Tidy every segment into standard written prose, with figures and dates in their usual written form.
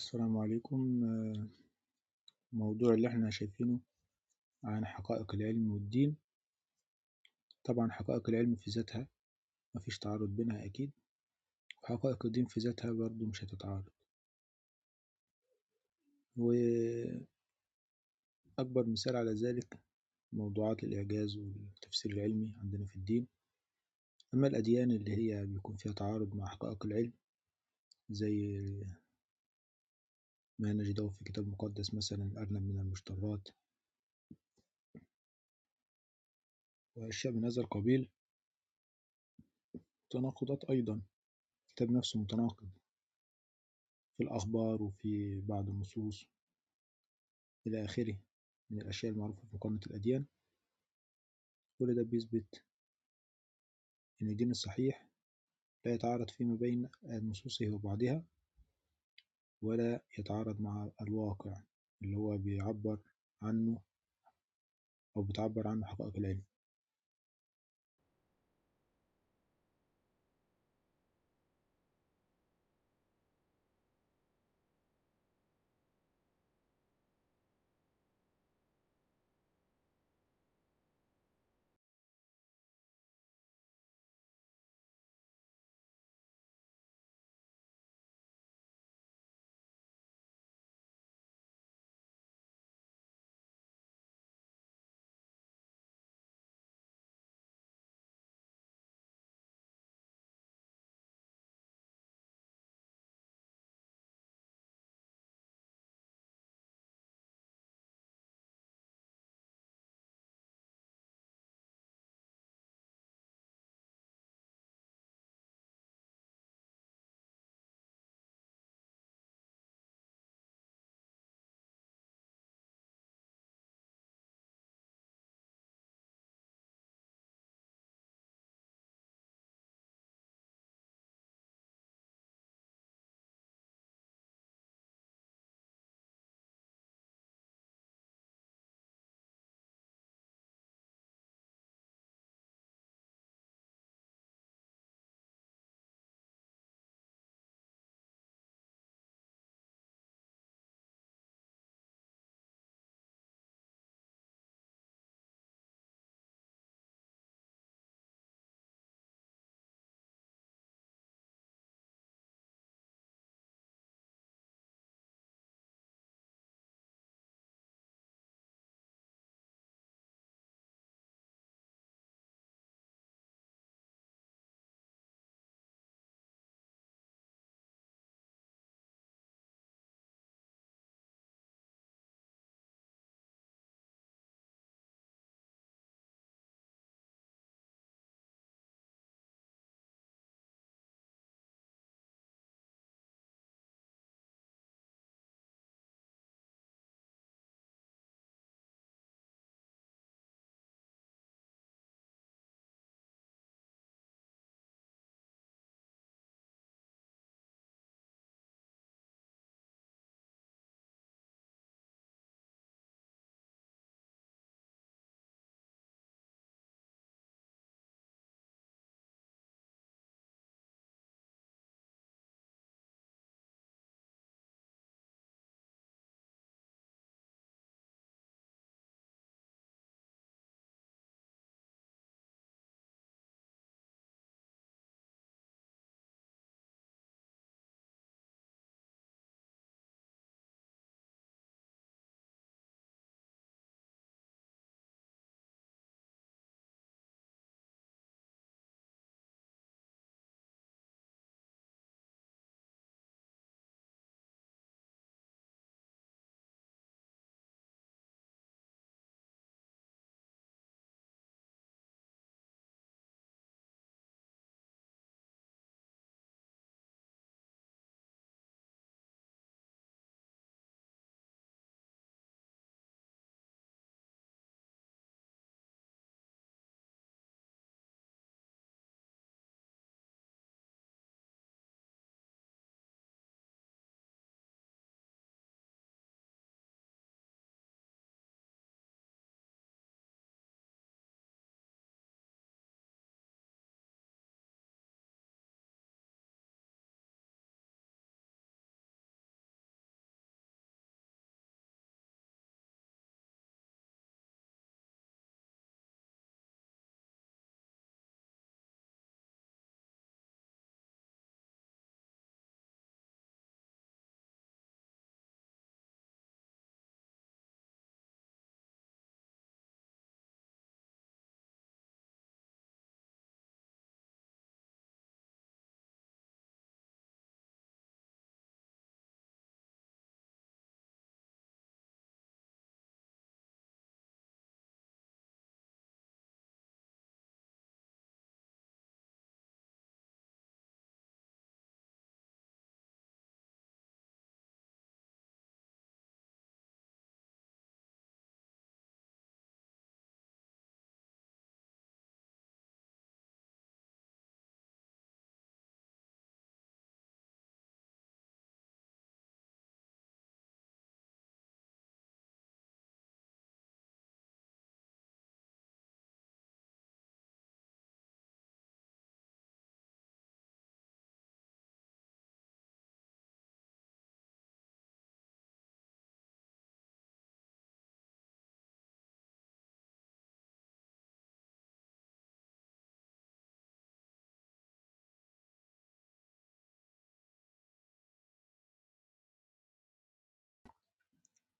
السلام عليكم. الموضوع اللي احنا شايفينه عن حقائق العلم والدين. طبعا حقائق العلم في ذاتها مفيش تعارض بينها أكيد، وحقائق الدين في ذاتها برضو مش هتتعارض. وأكبر مثال على ذلك موضوعات الإعجاز والتفسير العلمي عندنا في الدين. أما الأديان اللي هي بيكون فيها تعارض مع حقائق العلم، زي ما نجده في كتاب مقدس مثلا الأرنب من المشترات وأشياء من هذا القبيل، تناقضات أيضا. الكتاب نفسه متناقض في الأخبار وفي بعض النصوص إلى آخره من الأشياء المعروفة في مقارنة الأديان. كل ده بيثبت إن الدين الصحيح لا يتعارض فيما بين نصوصه وبعضها، ولا يتعارض مع الواقع اللي هو بيعبر عنه أو بتعبر عنه حقائق العلم.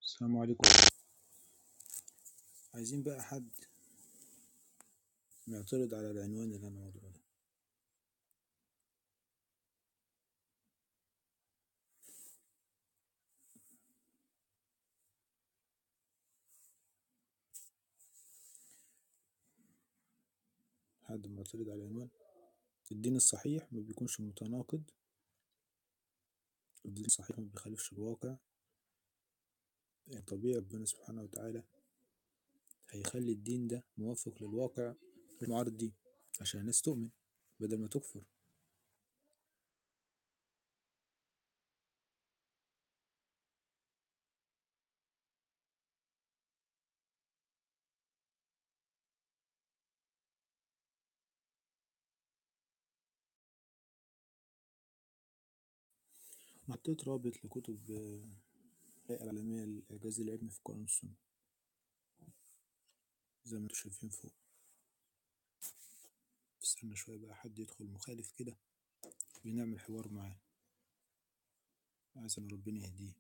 السلام عليكم. عايزين بقى حد معترض على العنوان اللي أنا موضوع ده. حد معترض على العنوان. الدين الصحيح ما بيكونش متناقض، الدين الصحيح ما بيخالفش الواقع. يعني طبيعي ربنا سبحانه وتعالى هيخلي الدين ده موافق للواقع المعارض دي عشان الناس تؤمن بدل ما تكفر. حطيت رابط لكتب الهيئة العالمية للإعجاز العلمي في القرآن والسنة زي ما انتم شايفين فوق. استنى شوية بقى حد يدخل مخالف كده ونعمل حوار معاه، عايز أن ربنا يهديه.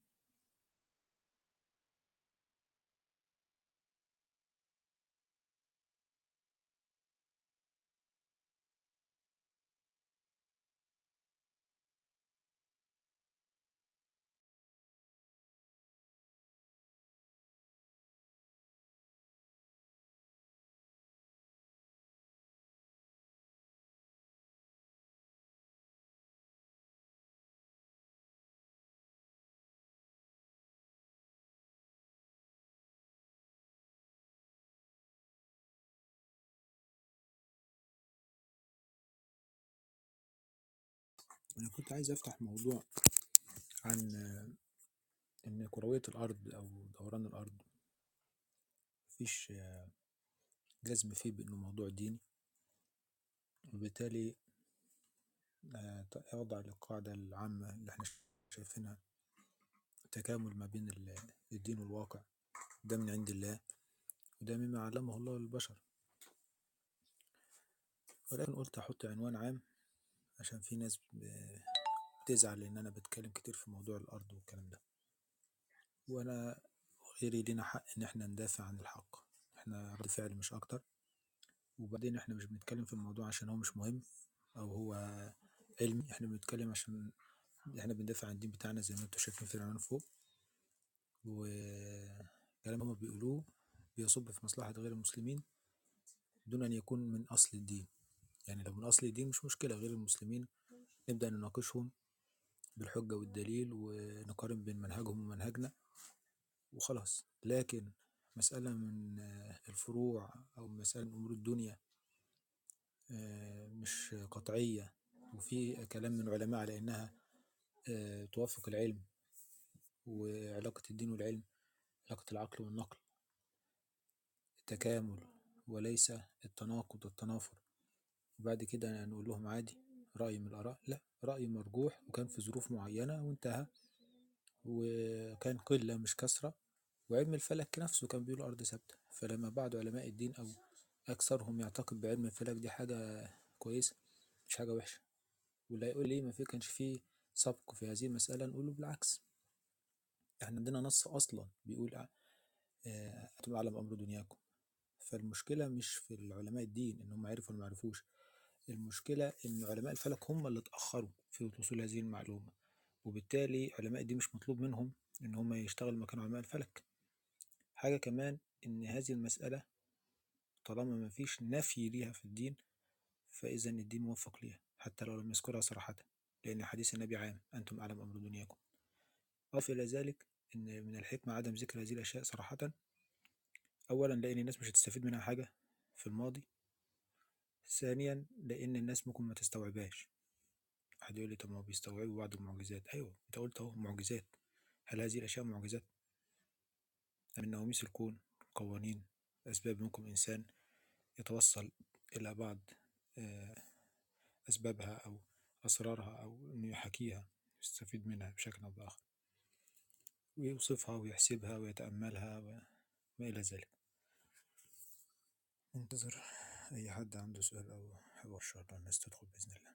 أنا كنت عايز أفتح موضوع عن إن كروية الأرض أو دوران الأرض مفيش جزم فيه بأنه موضوع ديني، وبالتالي يخضع للقاعدة العامة اللي احنا شايفينها، تكامل ما بين الدين والواقع. ده من عند الله وده مما علمه الله للبشر. ولكن قلت أحط عنوان عام عشان في ناس بتزعل إن أنا بتكلم كتير في موضوع الأرض والكلام ده، وأنا غيري لنا حق إن احنا ندافع عن الحق. احنا رد فعل مش أكتر. وبعدين احنا مش بنتكلم في الموضوع عشان هو مش مهم أو هو علمي، احنا بنتكلم عشان احنا بندافع عن الدين بتاعنا زي ما انتم شايفين في العنوان فوق. وكلام هما بيقولوه بيصب في مصلحة غير المسلمين دون أن يكون من أصل الدين. يعني لو من أصل الدين مش مشكلة، غير المسلمين نبدأ نناقشهم بالحجة والدليل ونقارن بين منهجهم ومنهجنا وخلاص. لكن مسألة من الفروع أو مسألة من أمور الدنيا مش قطعية، وفي كلام من علماء على إنها توافق العلم، وعلاقة الدين والعلم علاقة العقل والنقل، التكامل وليس التناقض والتنافر. وبعد كده نقول لهم عادي رأي من الآراء؟ لا، رأي مرجوح وكان في ظروف معينة وانتهى، وكان قلة مش كثرة. وعلم الفلك نفسه كان بيقول الأرض ثابتة، فلما بعض علماء الدين أو أكثرهم يعتقد بعلم الفلك دي حاجة كويسة مش حاجة وحشة. واللي هيقول ليه ما في كانش فيه سبق في هذه المسألة، نقول له بالعكس، احنا عندنا نص أصلا بيقول أنتم أعلم أمر دنياكم. فالمشكلة مش في العلماء الدين إنهم عرفوا ولا ما عرفوش، المشكلة إن علماء الفلك هم اللي اتأخروا في وصول هذه المعلومة، وبالتالي علماء الدين مش مطلوب منهم إن هم يشتغلوا مكان علماء الفلك. حاجة كمان إن هذه المسألة طالما ما فيش نفي ليها في الدين، فإذا الدين موفق ليها حتى لو لم يذكرها صراحة، لأن حديث النبي عام أنتم أعلم أمر دنياكم. أضف إلى ذلك إن من الحكمة عدم ذكر هذه الأشياء صراحة، أولا لأن الناس مش هتستفيد منها حاجة في الماضي، ثانيا لأن الناس ممكن ما تستوعبهاش. واحد يقول لي طب ما هو بيستوعبوا بعض المعجزات. أيوه أنت قلت أهو معجزات، هل هذه الأشياء معجزات؟ أم من نواميس الكون قوانين أسباب ممكن إنسان يتوصل إلى بعض أسبابها أو أسرارها أو إنه يحكيها يستفيد منها بشكل أو بآخر ويوصفها ويحسبها ويتأملها وما إلى ذلك. انتظر أي حد عنده سؤال أو حوار، إن شاء الله الناس تدخل بإذن الله.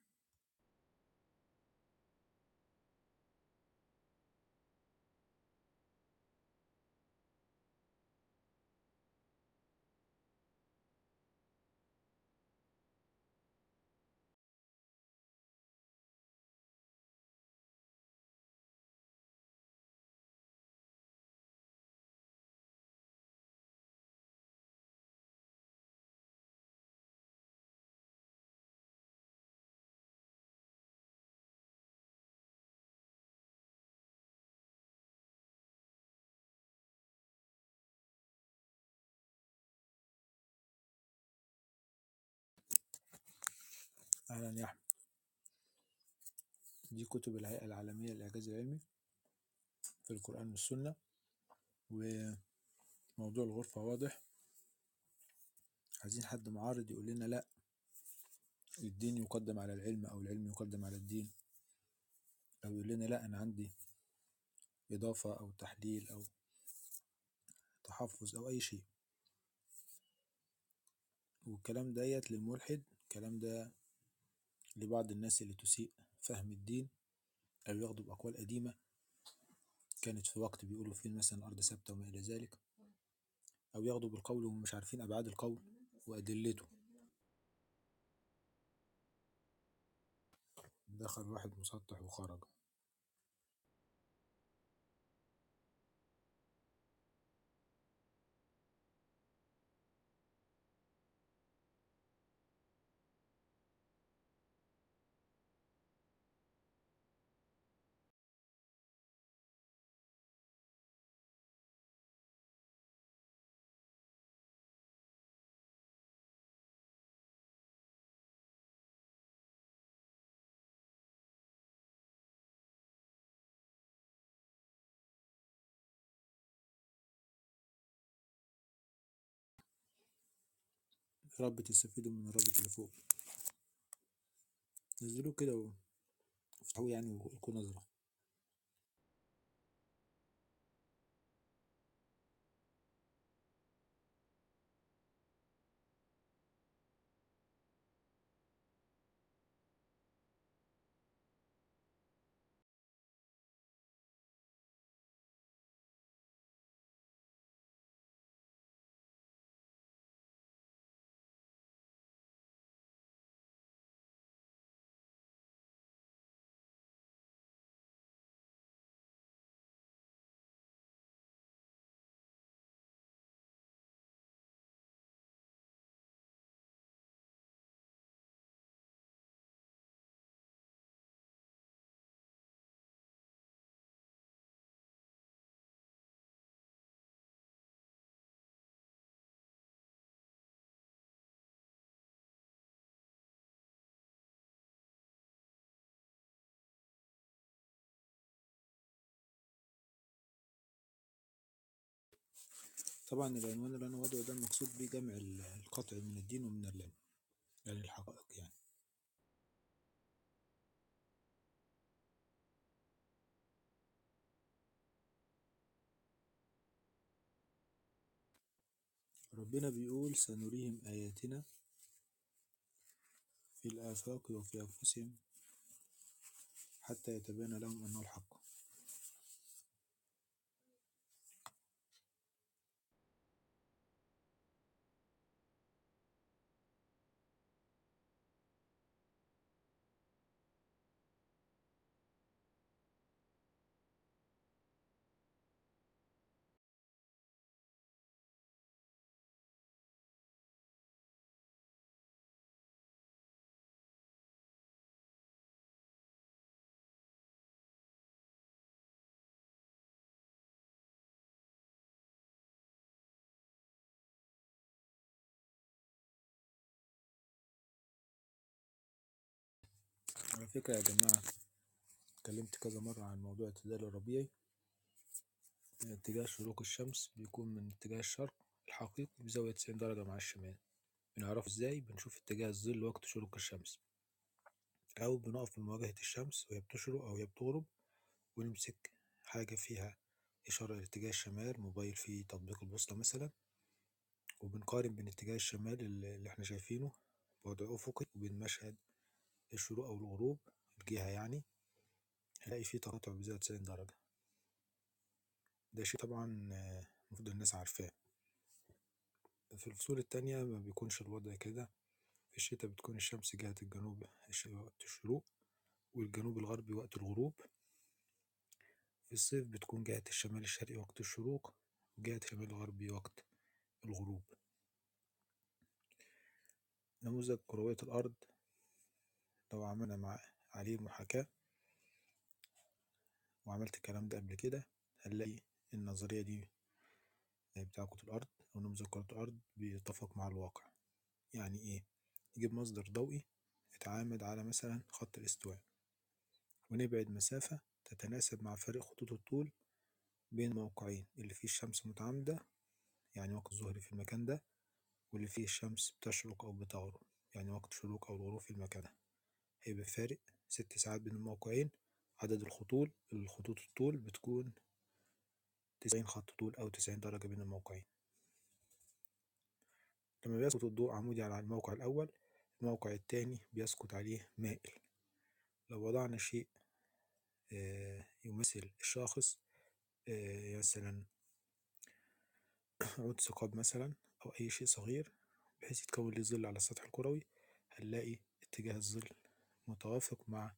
أهلا يا أحمد. دي كتب الهيئة العالمية للإعجاز العلمي في القرآن والسنة، وموضوع الغرفة واضح. عايزين حد معارض يقول لنا لأ، الدين يقدم على العلم أو العلم يقدم على الدين، أو يقول لنا لأ أنا عندي إضافة أو تحليل أو تحفظ أو أي شيء. والكلام ديت للملحد، الكلام ده لبعض الناس اللي تسيء فهم الدين، أو ياخدوا بأقوال قديمة كانت في وقت بيقولوا فيه مثلا الأرض ثابتة وما إلى ذلك، أو ياخدوا بالقول وهم مش عارفين أبعاد القول وأدلته. دخل واحد مسطح وخرج. يا رب تستفيدوا من الرابط اللي فوق، نزلوه كده وافتحوه يعني وقولكوا نظرة. طبعا العنوان اللي أنا وضعه ده المقصود بيه جمع القطع من الدين ومن العلم، يعني الحقائق يعني. ربنا بيقول سنريهم آياتنا في الآفاق وفي أنفسهم حتى يتبين لهم أنه الحق. على فكرة يا جماعة، اتكلمت كذا مرة عن موضوع التدلل الربيعي. اتجاه شروق الشمس بيكون من اتجاه الشرق الحقيقي بزاوية 90 درجة مع الشمال. بنعرفه ازاي؟ بنشوف اتجاه الظل وقت شروق الشمس، أو بنقف في مواجهة الشمس وهي بتشرق أو هي بتغرب، ونمسك حاجة فيها إشارة لاتجاه الشمال، موبايل فيه تطبيق البوصلة مثلا، وبنقارن بين اتجاه الشمال اللي احنا شايفينه بوضع أفقي وبين مشهد الشروق أو الغروب الجهة يعني، هنلاقي فيه تقاطع بزاوية 90 درجة. ده شيء طبعا المفروض الناس عارفاه. في الفصول التانية ما بيكونش الوضع كده. في الشتاء بتكون الشمس جهة الجنوب وقت الشروق، والجنوب الغربي وقت الغروب. في الصيف بتكون جهة الشمال الشرقي وقت الشروق، وجهة الشمال الغربي وقت الغروب. نموذج كروية الأرض لو عملنا عليه محاكاة، وعملت الكلام ده قبل كده، هنلاقي النظرية دي بتاع كرة الأرض أو نموذج كرة الأرض بيتفق مع الواقع. يعني إيه؟ يجيب مصدر ضوئي نتعامد على مثلا خط الاستواء، ونبعد مسافة تتناسب مع فرق خطوط الطول بين الموقعين اللي فيه الشمس متعامدة، يعني وقت ظهري في المكان ده، واللي فيه الشمس بتشرق أو بتغرب، يعني وقت شروق أو الغروب في المكان ده. هيبقى فارق 6 ساعات بين الموقعين. عدد الخطوط الطول بتكون 90 خط طول أو 90 درجة بين الموقعين. لما بيسقط الضوء عمودي على الموقع الأول، الموقع التاني بيسقط عليه مائل. لو وضعنا شيء يمثل الشاخص، مثلا عود ثقاب مثلا أو أي شيء صغير بحيث يتكون ليه ظل على السطح الكروي، هنلاقي اتجاه الظل متوافق مع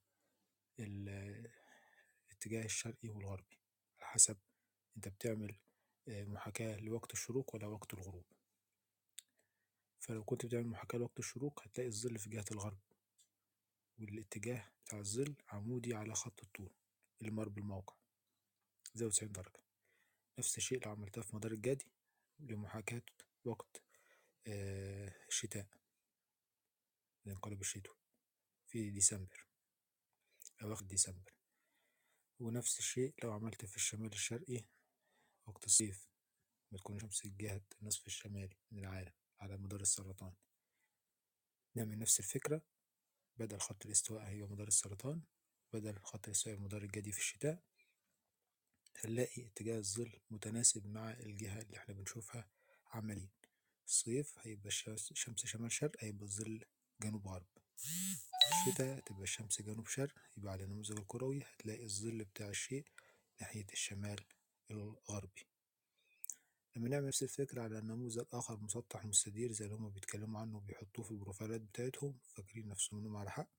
الاتجاه الشرقي والغربي، على حسب انت بتعمل محاكاة لوقت الشروق ولا وقت الغروب. فلو كنت بتعمل محاكاة لوقت الشروق هتلاقي الظل في جهة الغرب، والاتجاه بتاع الظل عمودي على خط الطول اللي مر بالموقع زاوية 90 درجة. نفس الشيء لو عملتها في مدار الجدي لمحاكاة وقت الشتاء، الانقلاب الشتوي في ديسمبر، أواخر ديسمبر. ونفس الشيء لو عملت في الشمال الشرقي وقت الصيف، بتكون شمس جهة النصف الشمالي من العالم على مدار السرطان. نعمل نفس الفكرة، بدل خط الاستواء هي مدار السرطان، بدل خط الاستواء مدار الجدي في الشتاء، هنلاقي اتجاه الظل متناسب مع الجهة اللي احنا بنشوفها عمليا. الصيف هيبقى الشمس شمال شرق، هيبقى الظل جنوب غرب. الشتاء تبقى الشمس جنوب شرق، يبقى على النموذج الكروي هتلاقي الظل بتاع الشيء ناحية الشمال الغربي. لما نعمل نفس الفكرة على نموذج آخر مسطح مستدير زي اللي هما بيتكلموا عنه وبيحطوه في البروفايلات بتاعتهم، فاكرين نفسهم إنهم على حق.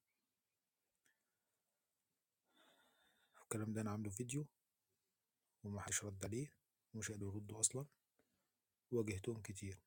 الكلام ده أنا عامله فيديو ومحدش رد عليه ومش قادروا يردوا أصلا، واجهتهم كتير.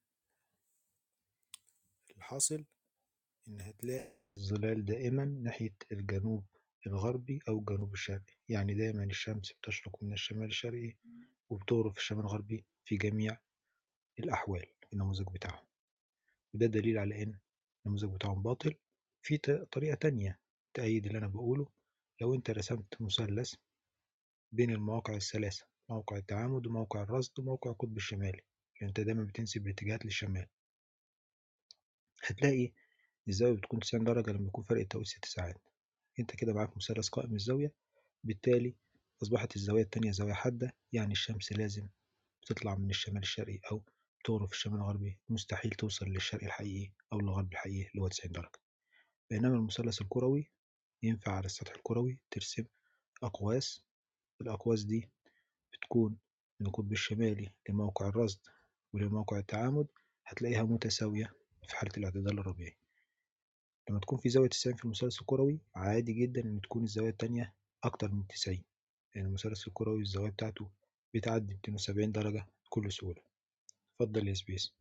الحاصل إن هتلاقي الظلال دائما ناحية الجنوب الغربي أو الجنوب الشرقي، يعني دايما الشمس بتشرق من الشمال الشرقي وبتغرب في الشمال الغربي في جميع الأحوال النموذج بتاعهم. وده دليل على إن النموذج بتاعهم باطل. في طريقة تانية تأيد اللي أنا بقوله. لو أنت رسمت مثلث بين المواقع الثلاثة، موقع التعامد وموقع الرصد وموقع القطب الشمالي، لأن أنت دايما بتنسب الاتجاهات للشمال، هتلاقي الزاوية بتكون 90 درجة لما يكون فرق التوقيت 6 ساعات. أنت كده معاك مثلث قائم الزاوية، بالتالي أصبحت الزاوية التانية زاوية حادة، يعني الشمس لازم بتطلع من الشمال الشرقي أو تغرب في الشمال الغربي، مستحيل توصل للشرق الحقيقي أو الغرب الحقيقي اللي هو 90 درجة. بينما المثلث الكروي ينفع على السطح الكروي ترسم أقواس. الأقواس دي بتكون من القطب الشمالي لموقع الرصد ولموقع التعامد، هتلاقيها متساوية في حالة الاعتدال الربيعي. لما تكون في زاوية 90 في المثلث الكروي، عادي جدا إن تكون الزاوية التانية أكتر من 90، لأن يعني المثلث الكروي الزاوية بتاعته بتعدي 270 درجة بكل سهولة. اتفضل يا سبيس.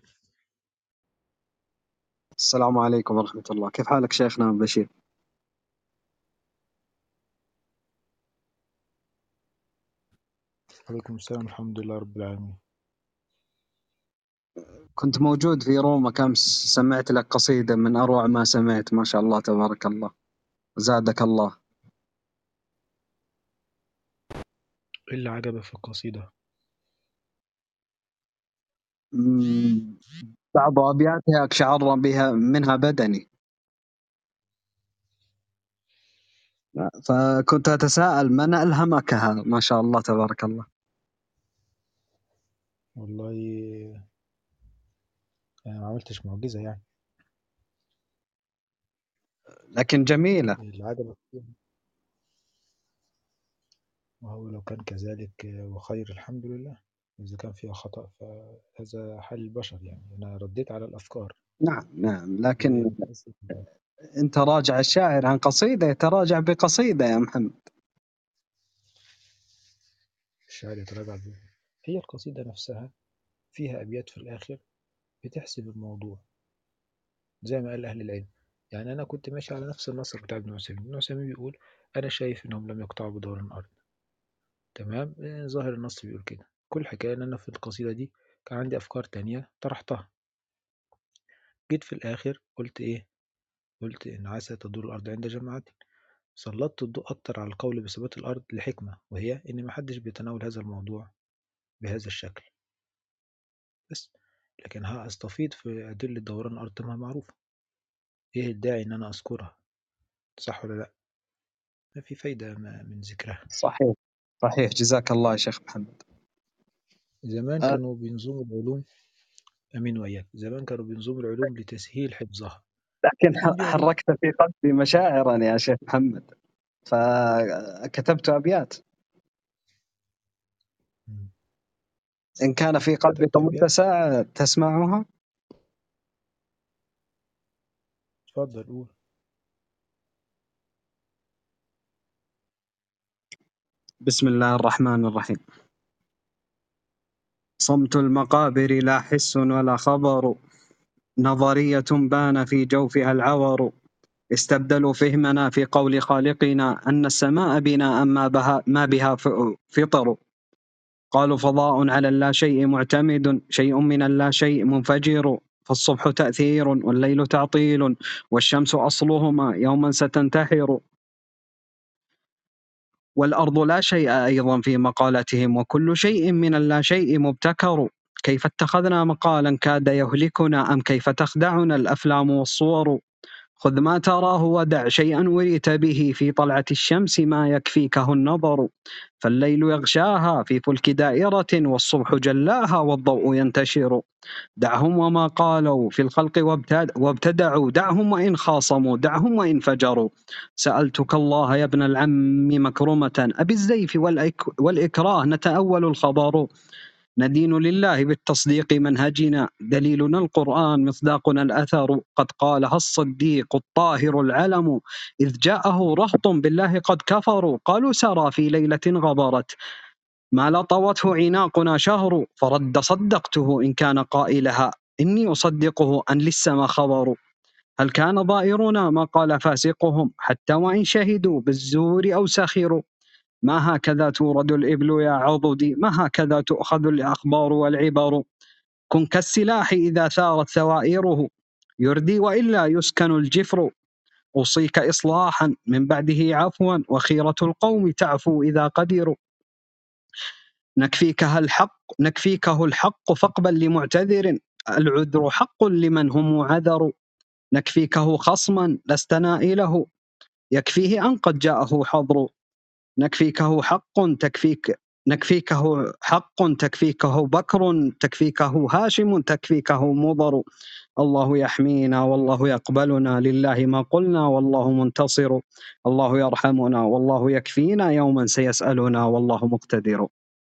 السلام عليكم ورحمة الله، كيف حالك شيخنا بشير؟ عليكم السلام، الحمد لله رب العالمين. كنت موجود في روما أمس، سمعت لك قصيدة من أروع ما سمعت، ما شاء الله تبارك الله، زادك الله. إيه اللي عجبك في القصيدة؟ بعض أبياتها أقشعر بها منها بدني، فكنت أتساءل من ألهمكها؟ ما شاء الله تبارك الله. والله أنا ما عملتش معجزة يعني. لكن جميلة. اللي عجبك فيها، وهو لو كان كذلك وخير الحمد لله. إذا كان فيها خطأ فهذا حال البشر، يعني أنا رديت على الأفكار نعم نعم، اللي هي لكن بتحس أنت راجع الشاعر عن قصيدة يتراجع بقصيدة يا محمد. الشعر يتراجع بيه. هي القصيدة نفسها فيها أبيات في الآخر بتحسب الموضوع زي ما قال أهل العلم. يعني أنا كنت ماشي على نفس النص بتاع ابن عثيمين. ابن عثيمين بيقول أنا شايف إنهم لم يقطعوا بدور الأرض. تمام، ظاهر النص بيقول كده. كل حكاية إن أنا في القصيدة دي كان عندي أفكار تانية طرحتها، جيت في الآخر قلت إيه، قلت إن عسى تدور الأرض عند جماعة. سلطت الضوء أكتر على القول بثبات الأرض لحكمة، وهي إن محدش بيتناول هذا الموضوع بهذا الشكل بس. لكن هستفيض في أدلة دوران الأرض ما معروفة، إيه الداعي إن أنا أذكرها؟ صح ولا لأ؟ ما في فايدة من ذكرها. صحيح صحيح، جزاك الله يا شيخ محمد. زمان أه، كانوا بينظموا العلوم، أمين وإياك، زمان كانوا بينظموا العلوم لتسهيل حفظها. لكن الآن بيعملوا. حركت في قلبي مشاعرا يا شيخ محمد، فكتبت أبيات. مم. إن كان في قلبك كتبت أبيات. متسع تسمعها. اتفضل قول. بسم الله الرحمن الرحيم. صمت المقابر لا حس ولا خبر، نظرية بان في جوفها العور. استبدلوا فهمنا في قول خالقنا أن السماء بناء ما بها فطر. قالوا فضاء على اللا شيء معتمد، شيء من اللا شيء منفجر. فالصبح تأثير والليل تعطيل، والشمس أصلهما يوما ستنتحر. والأرض لا شيء أيضا في مقالتهم، وكل شيء من اللا شيء مبتكر. كيف اتخذنا مقالا كاد يهلكنا، أم كيف تخدعنا الأفلام والصور. خذ ما تراه ودع شيئا وريت به، في طلعة الشمس ما يكفيكه النظر. فالليل يغشاها في فلك دائرة، والصبح جلاها والضوء ينتشر. دعهم وما قالوا في الخلق وابتدعوا، دعهم وإن خاصموا، دعهم وإن فجروا. سألتك الله يا ابن العم مكرمة، أبي الزيف والإكراه نتأول الخبر. ندين لله بالتصديق منهجنا، دليلنا القرآن مصداقنا الأثر. قد قالها الصديق الطاهر العلم، إذ جاءه رهط بالله قد كفروا. قالوا سرى في ليلة غبرت، ما لطوته عناقنا شهر. فرد صدقته إن كان قائلها، إني أصدقه أن للسما خبر. هل كان ضائرنا ما قال فاسقهم، حتى وإن شهدوا بالزور أو سخروا. ما هكذا تورد الإبل يا عضدي، ما هكذا تؤخذ الأخبار والعبر. كن كالسلاح إذا ثارت ثوائره، يردي وإلا يسكن الجفر. أوصيك إصلاحا من بعده عفوا، وخيرة القوم تعفو إذا قدروا. نكفيكه الحق فاقبل لمعتذر، العذر حق لمن هم عذر. نكفيكه خصما لست نائله، يكفيه أن قد جاءه حضر. نكفيكه حق نكفيكه حق تكفيكه بكر، تكفيكه هاشم تكفيكه مضر. الله يحمينا والله يقبلنا، لله ما قلنا والله منتصر. الله يرحمنا والله يكفينا، يوما سيسألنا والله مقتدر.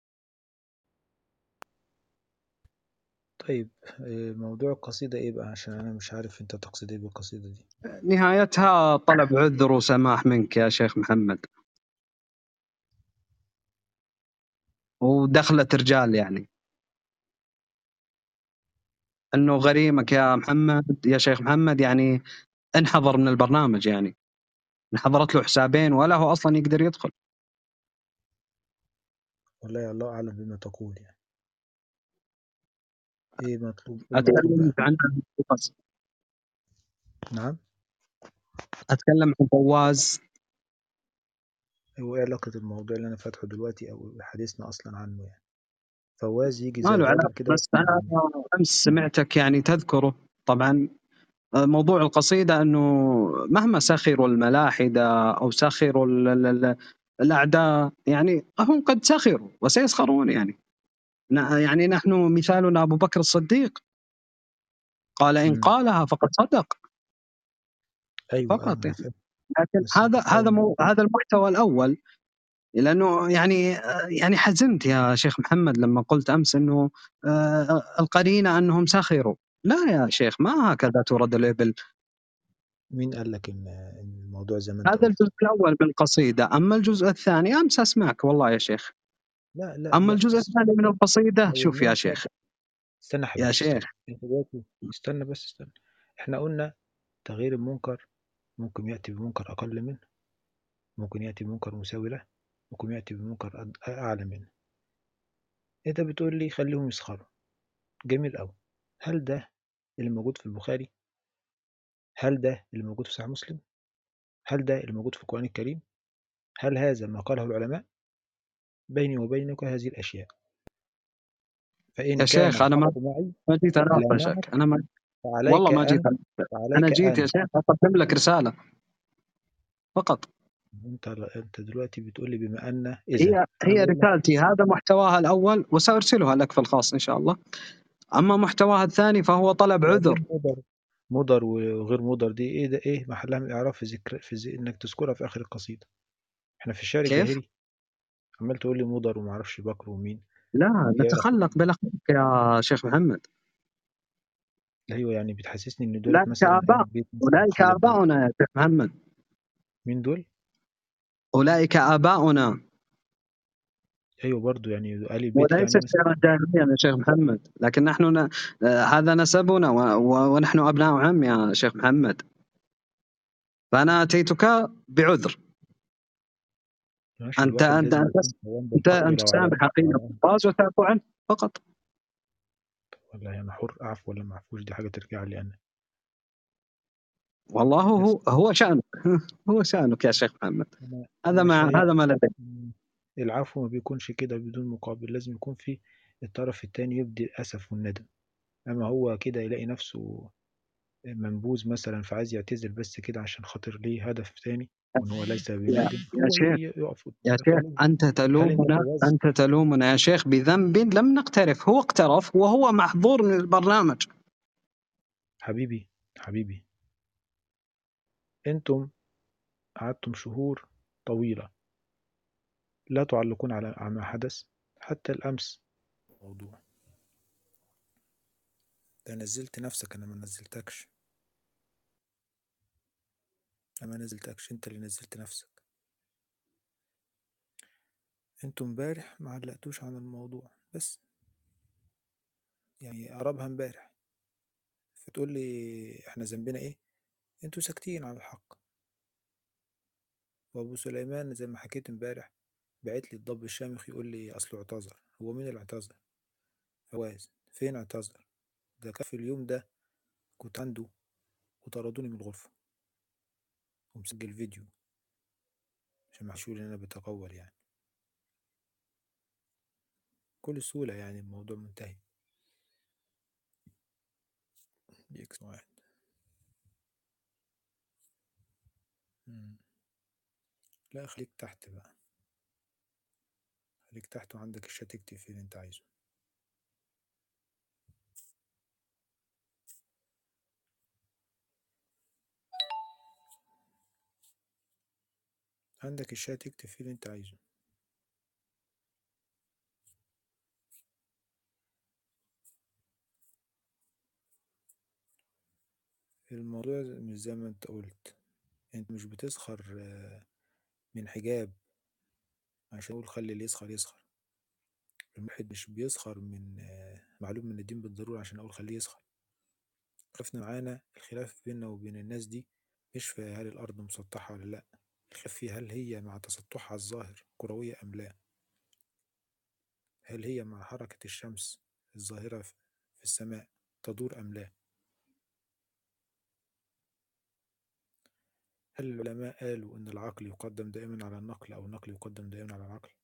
طيب، موضوع القصيدة إيه بقى؟ عشان أنا مش عارف أنت تقصد إيه بالقصيدة دي. نهايتها طلب عذر وسماح منك يا شيخ محمد، ودخلت رجال يعني، انه غريمك يا محمد يا شيخ محمد يعني انحضر من البرنامج، يعني انحضرت له حسابين ولا هو اصلا يقدر يدخل. والله الله أعلم بما تقول يعني. إيه مطلوب، إيه المطلوب اتكلم بقى؟ عن نعم. اتكلم عن فواز. هو إيه علاقة الموضوع اللي أنا فاتحه دلوقتي أو حديثنا أصلا عنه يعني؟ فواز يجي ما زي له الراجل علاقه، كده بس انا امس سمعتك يعني تذكره طبعا. موضوع القصيده انه مهما سخروا الملاحده او سخروا الاعداء، يعني هم قد سخروا وسيسخرون يعني. يعني نحن مثالنا ابو بكر الصديق، قال إن مم. قالها فقد صدق. أيوه أيوه فقط أنا يعني. فاهم. لكن بس بحاول. هذا المحتوى الأول. لأنه يعني حزنت يا شيخ محمد لما قلت أمس أنه القرينة أنهم سخروا. لا يا شيخ، ما هكذا ترد الإبل. مين قال لك إن الموضوع زي ما أنت هذا قلت؟ الجزء الأول من القصيدة، أما الجزء الثاني أمس أسمعك والله يا شيخ. لا لا أما لا، الجزء الثاني من القصيدة، لو شوف يا المنكر. شيخ. استنى يا حبيبي استنى. شيخ أنت دلوقتي استنى بس استنى. إحنا قلنا تغيير المنكر ممكن يأتي بمنكر أقل منه، ممكن يأتي بمنكر مساوي له، ممكن يأتي بمنكر أعلى منه. أنت بتقول لي خليهم يسخروا، جميل أوي. هل ده اللي موجود في البخاري؟ هل ده اللي موجود في صحيح مسلم؟ هل ده اللي موجود في القرآن الكريم؟ هل هذا ما قاله العلماء؟ بيني وبينك هذه الأشياء، فإن يا كان شيخ أنا الحق ما معي ما جيت إلى معك أناقشك، أنا ما فعليك والله ما جيت أن أناقشك. أنا فعليك جيت يا أن شيخ أقدم لك رسالة فقط. أنت دلوقتي بتقول لي بما أن إذا، أنا هي بقول لك رسالتي، هذا محتواها الأول وسأرسلها لك في الخاص إن شاء الله. أما محتواها الثاني فهو طلب عذر. وبعدين مضر وغير مضر دي إيه؟ ده إيه محلها من الإعراب في ذكر إنك تذكرها في آخر القصيدة؟ إحنا في الشعر كيف؟ الجاهلي عمال تقول لي مضر وما أعرفش بكر ومين لا، يعرف. نتخلق بالأخلاق يا شيخ محمد. أيوه، يعني بتحسسني إن دولت أولئك مثلا آباء أهل بيت مثلا أولئك خالد بن. آباؤنا يا شيخ محمد. مين دول؟ أولئك آباؤنا أيوه برضو يعني آل البيت وليس يعني مثلا. شعرا جاهليا يا شيخ محمد، لكن نحن هذا نسبنا ونحن أبناء عم يا شيخ محمد، فأنا أتيتك بعذر. ماشي، أنت الواحد أنت لازم أنت يكون قوام أنت بالحق أن لو على تسامح أخينا على الفاز وتعفو عنه فقط. والله أنا حر، أعفو ولا ما أعفوش دي حاجة ترجع لي أنا. والله بس هو شأنك. هو شأنك يا شيخ محمد. هذا أنا ما شايف هذا ما لدي. العفو ما بيكونش كده بدون مقابل، لازم يكون في الطرف التاني يبدي الأسف والندم. أما هو كده يلاقي نفسه منبوذ مثلا فعايز يعتذر بس كده عشان خاطر ليه هدف تاني وإن هو ليس يا بيندم، يا هو شيخ يقف يا قدام شيخ القانون. أنت هل أنت تلومنا، توازن؟ أنت تلومنا يا شيخ بذنب لم نقترف. هو اقترف وهو محظور من البرنامج. حبيبي، حبيبي، أنتم قعدتم شهور طويلة لا تعلقون على ما حدث حتى الأمس. موضوع ده نزلت نفسك، أنا ما نزلتكش. أنا ما نزلتكش، أنت اللي نزلت نفسك. أنتوا امبارح ما علقتوش عن الموضوع بس، يعني قربها امبارح، فتقول لي إحنا ذنبنا إيه؟ أنتوا ساكتين على الحق. وأبو سليمان زي ما حكيت امبارح بعت لي الضب الشامخ يقول لي أصله اعتذر. هو مين اللي اعتذر؟ فواز فين اعتذر؟ ده كان في اليوم ده كنت عنده وطردوني من الغرفة ومسجل فيديو عشان ما يحشوا لي إن أنا بتقول يعني. بكل سهولة يعني الموضوع منتهي. دي إكس واحد. مم. لا خليك تحت بقى، خليك تحت وعندك الشات اكتب فيه اللي انت عايزه. عندك الشات اكتب فيه اللي انت عايزه. الموضوع مش زي ما انت قلت، انت مش بتسخر من حجاب عشان اقول خلي اللي يسخر يسخر. الواحد مش بيسخر من معلوم من الدين بالضرورة عشان اقول خليه يسخر. خلفنا معانا الخلاف بيننا وبين الناس دي مش في هل الارض مسطحة ولا لا، الخلاف في هل هي مع تسطحها الظاهر كروية ام لا، هل هي مع حركة الشمس الظاهرة في السماء تدور ام لا. هل العلماء قالوا إن العقل يقدم دائما على النقل أو النقل يقدم دائما على العقل؟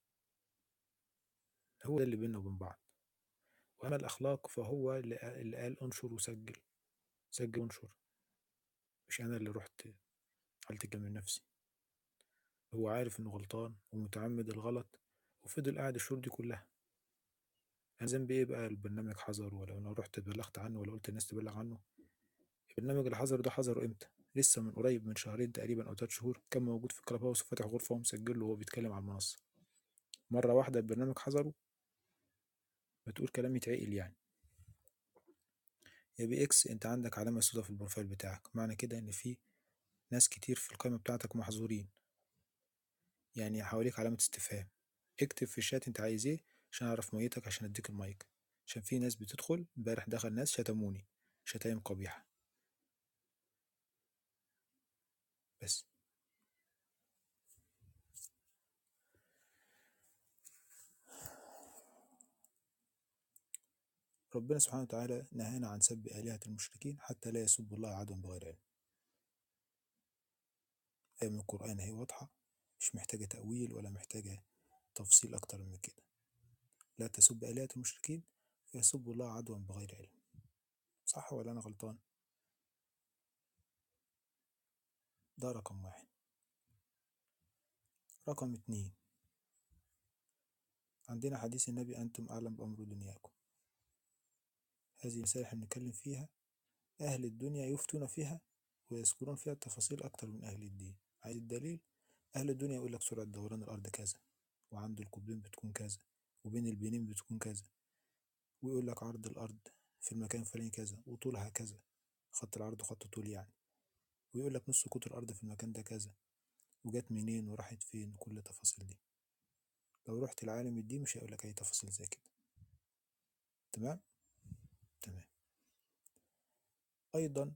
هو ده اللي بيننا وبين بعض. وأما الأخلاق فهو اللي قال انشر وسجل، سجل وانشر، مش أنا اللي رحت عملت كده من نفسي. هو عارف إنه غلطان ومتعمد الغلط وفضل قاعد الشهور دي كلها. أنا ذنبي إيه بقى؟ البرنامج حظر ولا أنا رحت بلغت عنه ولا قلت الناس تبلغ عنه؟ البرنامج اللي حظر ده حظره إمتى؟ لسه من قريب، من شهرين تقريبا أو 3 شهور كان موجود في كلاب هاوس وفاتح غرفة ومسجله وهو بيتكلم على المنصة. مرة واحدة البرنامج حظره؟ بتقول كلام يتعقل يعني. يا بي اكس انت عندك علامة سوداء في البروفايل بتاعك، معنى كده ان في ناس كتير في القائمة بتاعتك محظورين، يعني حواليك علامة استفهام. اكتب في الشات انت عايز ايه عشان اعرف ميتك عشان اديك المايك، عشان في ناس بتدخل. امبارح دخل ناس شتموني شتايم قبيحة بس. ربنا سبحانه وتعالى نهانا عن سب آلهة المشركين حتى لا يسبوا الله عدوا بغير علم. آية من القرآن هي واضحة، مش محتاجة تأويل ولا محتاجة تفصيل أكتر من كده. لا تسب آلهة المشركين فيسبوا الله عدوا بغير علم. صح ولا أنا غلطان؟ ده رقم واحد. رقم اتنين، عندنا حديث النبي أنتم أعلم بأمر دنياكم. هذه المسائل احنا بنتكلم فيها أهل الدنيا يفتون فيها ويذكرون فيها التفاصيل أكتر من أهل الدين. عايز الدليل؟ أهل الدنيا يقول لك سرعة دوران الأرض كذا، وعند القطبين بتكون كذا، وبين البنين بتكون كذا، ويقول لك عرض الأرض في المكان الفلاني كذا وطولها كذا، خط العرض وخط طول يعني، ويقول لك نص قطر الأرض في المكان ده كذا، وجات منين وراحت فين، كل التفاصيل دي. لو رحت العالم الدين مش هيقول لك أي تفاصيل زي كده. تمام؟ تمام. أيضا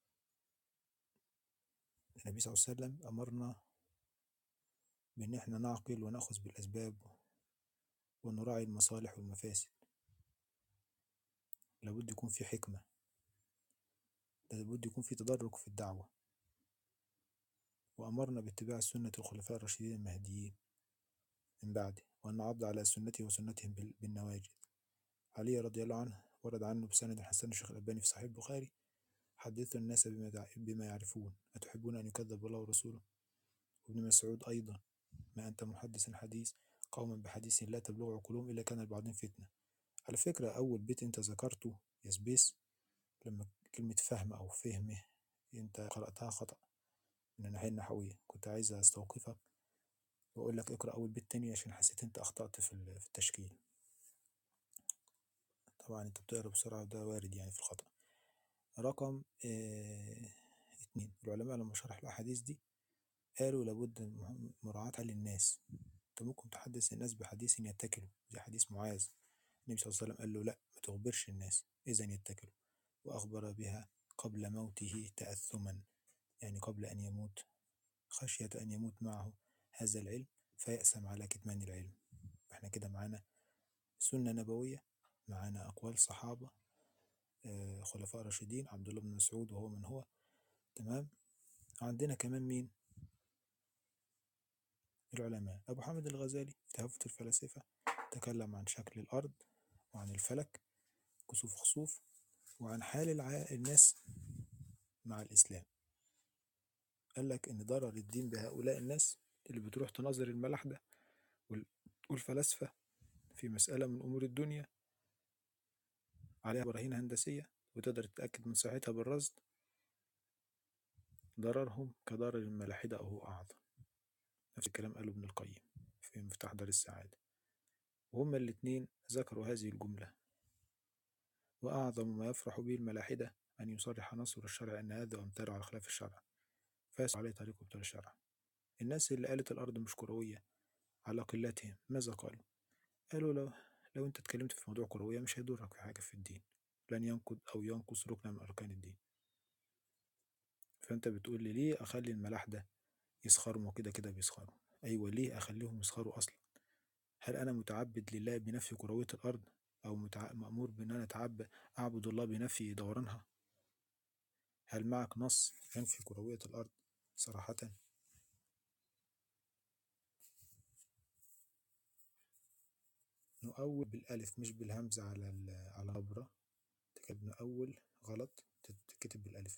النبي صلى الله عليه وسلم أمرنا بإن احنا نعقل ونأخذ بالأسباب ونراعي المصالح والمفاسد. لابد يكون في حكمة، لابد يكون في تدرج في الدعوة. وأمرنا باتباع سنة الخلفاء الراشدين المهديين من بعده، وأن نعض على سنته وسنتهم بالنواجذ. علي رضي الله عنه ورد عنه بسند حسن الشيخ الألباني في صحيح البخاري: حدثوا الناس بما يعرفون، أتحبون أن يكذب الله ورسوله؟ وابن مسعود أيضا: ما أنت محدث حديث قوما بحديث لا تبلغ عقولهم إلا كان لبعضهم فتنة. على فكرة أول بيت أنت ذكرته يا سبيس، لما كلمة فهم أو فهمه أنت قرأتها خطأ من الناحية النحوية، كنت عايز أستوقفك وأقول لك اقرأ أول بيت تاني عشان حسيت أنت أخطأت في التشكيل. طبعا أنت بتقرأ بسرعة وده وارد يعني في الخطأ. رقم اتنين، العلماء لما شرحوا الأحاديث دي قالوا لابد مراعاة للناس. أنت ممكن تحدث الناس بحديث يتكلوا زي حديث معاذ، النبي صلى الله عليه وسلم قال له لا ما تخبرش الناس إذا يتكلوا، وأخبر بها قبل موته تأثما، يعني قبل أن يموت خشية أن يموت معه هذا العلم فيأسم على كتمان العلم. احنا كده معانا سنة نبوية، معانا أقوال صحابة خلفاء راشدين، عبد الله بن مسعود وهو من هو. تمام. عندنا كمان مين؟ العلماء. أبو حامد الغزالي في تهافت الفلاسفة تكلم عن شكل الأرض وعن الفلك كسوف خسوف، وعن حال الناس مع الإسلام. قال لك إن ضرر الدين بهؤلاء الناس اللي بتروح تناظر الملاحدة والفلاسفة في مسألة من أمور الدنيا عليها براهين هندسية وتقدر تتأكد من صحتها بالرصد، ضررهم كضرر الملاحدة أو هو أعظم. نفس الكلام قاله ابن القيم في مفتاح دار السعادة. وهما الاتنين ذكروا هذه الجملة: وأعظم ما يفرح به الملاحدة أن يصرح نصر الشرع أن هذا وامتنع على خلاف الشرع فيسعى عليه طريق ابطال الشرع. الناس اللي قالت الأرض مش كروية على قلتهم ماذا قالوا؟ قالوا لو أنت اتكلمت في موضوع كروية مش هيضرك في حاجة في الدين، لن ينقض أو ينقص ركنا من أركان الدين. فأنت بتقول لي ليه أخلي الملاحدة يسخروا وكده كده بيسخروا؟ أيوة، ليه أخليهم يسخروا أصلا؟ هل أنا متعبد لله بنفي كروية الأرض، أو مأمور بأن أنا أعبد الله بنفي دورانها؟ هل معك نص ينفي كروية الأرض صراحة؟ نؤول بالألف مش بالهمزة على الربرة، تكتب نؤول غلط، تكتب بالألف.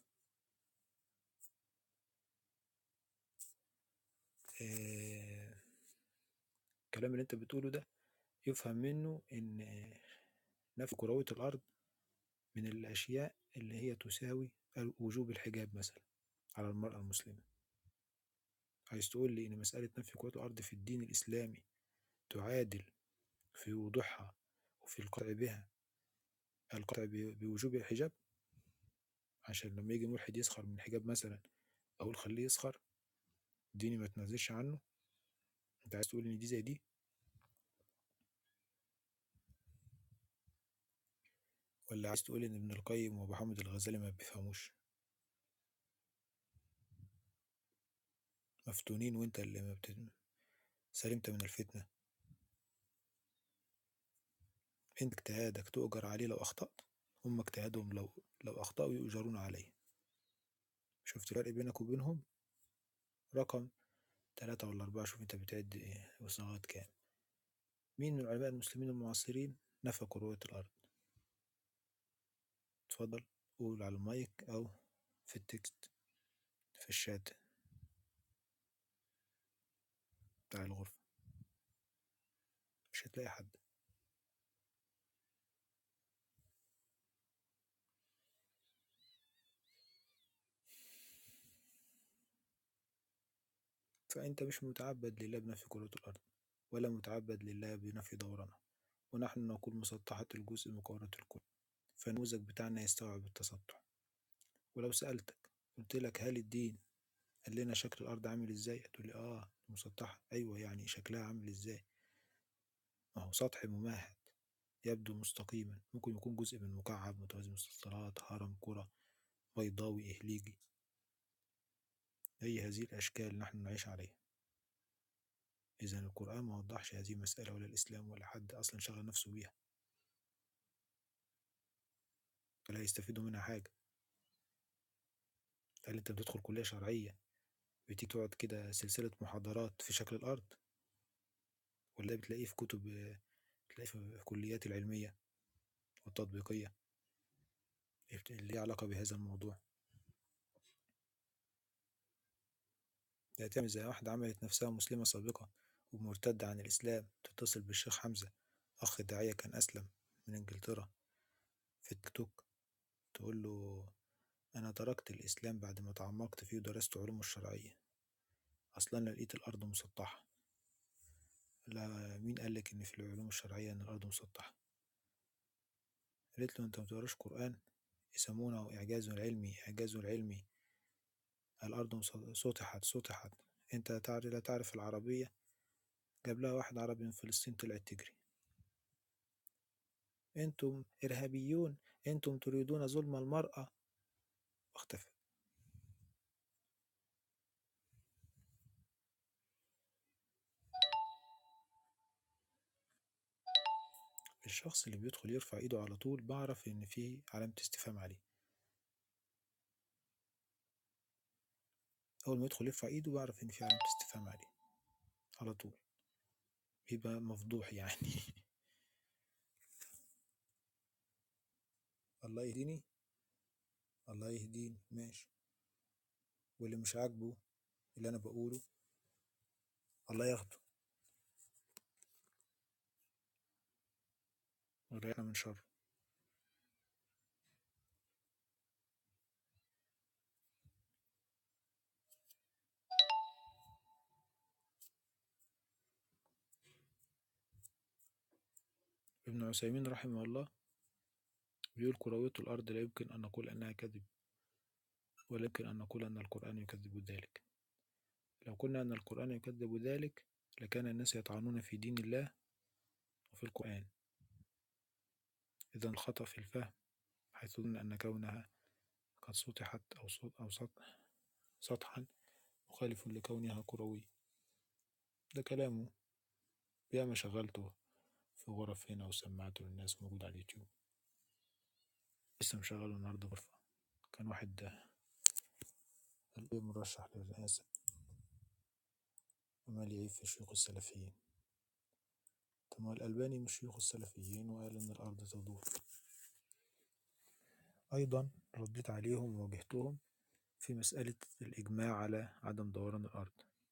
الكلام اللي انت بتقوله ده يفهم منه ان نفي كروية الأرض من الأشياء اللي هي تساوي وجوب الحجاب مثلا على المرأة المسلمة. عايز تقول لي إن مسألة نفي كروية الأرض في الدين الإسلامي تعادل في وضوحها وفي القطع بها القطع بوجوب الحجاب؟ عشان لما يجي ملحد يسخر من الحجاب مثلا أقول خليه يسخر، ديني ما تنزلش عنه؟ انت عايز تقول ان دي زي دي؟ ولا عايز تقول ان ابن القيم وابو حامد الغزالي ما بيفهموش؟ مفتونين وانت اللي ما سلمت من الفتنة. انت اجتهادك تؤجر عليه لو اخطأت، هم اجتهادهم لو اخطأوا يؤجرون عليه. شفت الفرق بينك وبينهم؟ رقم 3 ولا 4، شوف انت بتعد ايه وصلغة كام. مين من العلماء المسلمين المعاصرين نفى كروية الأرض؟ اتفضل قول على المايك أو في التكست في الشات بتاع الغرفة، مش هتلاقي حد. فأنت مش متعبد لله بنفي كرة الأرض، ولا متعبد لله بنفي دورانها، ونحن نقول مسطحة الجزء مكورة الكل، فالنموذج بتاعنا يستوعب التسطح. ولو سألتك قلت لك هل الدين قال لنا شكل الأرض عامل إزاي؟ هتقول لي مسطحة. أيوة، يعني شكلها عامل إزاي؟ ما هو سطح ممهد يبدو مستقيما، ممكن يكون جزء من مكعب متوازي مستطيلات، هرم، كرة، بيضاوي، إهليجي. هي هذه الأشكال اللي نحن نعيش عليها. إذا القرآن ما وضحش هذه المسألة، ولا الإسلام، ولا حد أصلا شغل نفسه بيها، ولا يستفيدوا منها حاجة. هل أنت بتدخل كلية شرعية بتيجي تقعد كده سلسلة محاضرات في شكل الأرض، ولا بتلاقيه في كتب، بتلاقيه في الكليات العلمية والتطبيقية اللي ليها علاقة بهذا الموضوع؟ ده تعمل زي واحدة عملت نفسها مسلمة سابقة ومرتدة عن الإسلام، تتصل بالشيخ حمزة أخ داعية كان أسلم من إنجلترا في التيك توك، تقول له أنا تركت الإسلام بعد ما تعمقت فيه ودرست علومه الشرعية، أصلا أنا لقيت الأرض مسطحة. لا، مين قالك إن في العلوم الشرعية إن الأرض مسطحة؟ قالت له أنت متقراش قرآن؟ يسمونه إعجاز علمي، إعجاز علمي. الأرض سطحت. أنت لا تعرف العربية. جاب لها واحد عربي من فلسطين طلعت تجري، أنتم إرهابيون، أنتم تريدون ظلم المرأة، واختفى. الشخص اللي بيدخل يرفع ايده على طول بعرف ان فيه علامة استفهام عليه. اول ما يدخل يرفع ايده بعرف ان فيه علامة استفهام عليه على طول، بيبقى مفضوح يعني. الله يهديني، الله يهديني، ماشي. واللي مش عاجبه اللي انا بقوله الله ياخده ويريحنا من شره. ابن عثيمين رحمه الله بيقول كروية الأرض لا يمكن أن نقول أنها كذب، ولا يمكن أن نقول أن القرآن يكذب ذلك. لو قلنا أن القرآن يكذب ذلك لكان الناس يطعنون في دين الله وفي القرآن. إذا الخطأ في الفهم، حيث ظن أن كونها قد سطحت أو سطحا مخالف لكونها كروية. ده كلامه، ياما شغلته في غرف هنا وسمعته للناس، موجود على اليوتيوب، لسه مشغله النهاردة غرفة. كان واحد ده مرشح للرئاسة عمال يعيب في شيوخ السلفيين. طب ما الألباني من شيوخ السلفيين وقال إن الأرض تدور. أيضا رديت عليهم وواجهتهم في مسألة الإجماع على عدم دوران الأرض.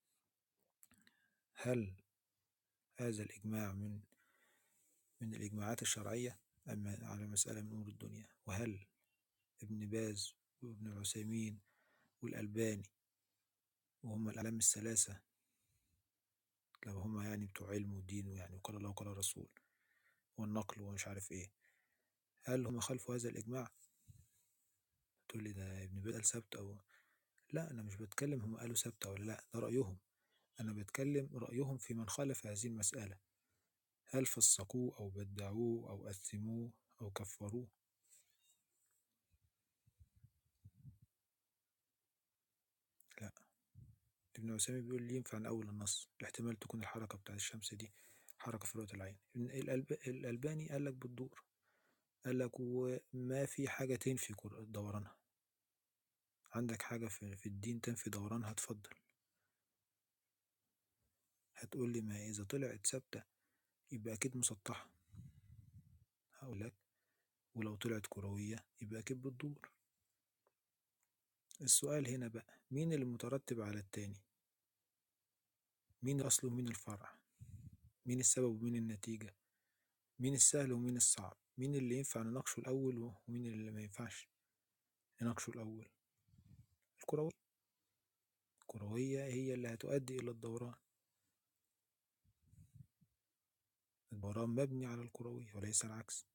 هل هذا الإجماع من الإجماعات الشرعية أم على مسألة من أمور الدنيا؟ وهل ابن باز وابن العثيمين والألباني وهم الأعلام الثلاثة، لو هم يعني بتوع علم ودين ويعني وقال الله وقال الرسول والنقل ومش عارف ايه، هل هم خالفوا هذا الإجماع؟ تقول لي ده ابن باز قال ثابت أو لا. أنا مش بتكلم هم قالوا ثابتة ولا لا، ده رأيهم. أنا بتكلم رأيهم في من خالف هذه المسألة، هل فسقوه أو بدعوه أو أثموه أو كفروه؟ لا. ابن عثيمين بيقول لي ينفع نأول النص الاحتمال تكون الحركة بتاعت الشمس دي حركة في رؤية العين. الألباني قال لك بتدور، قال لك وما في حاجة تنفي دورانها. عندك حاجة في الدين تنفي دورانها؟ اتفضل. هتقول لي ما إذا طلعت ثابتة يبقى أكيد مسطحة. هقول لك ولو طلعت كروية يبقى أكيد بتدور. السؤال هنا بقى مين اللي مترتب على التاني؟ مين الأصل ومين الفرع؟ مين السبب ومين النتيجة؟ مين السهل ومين الصعب؟ مين اللي ينفع نناقشه الأول ومين اللي ما ينفعش نناقشه الأول؟ الكروية. الكروية هي اللي هتؤدي إلى الدوران. الدوران مبني على الكروية وليس العكس.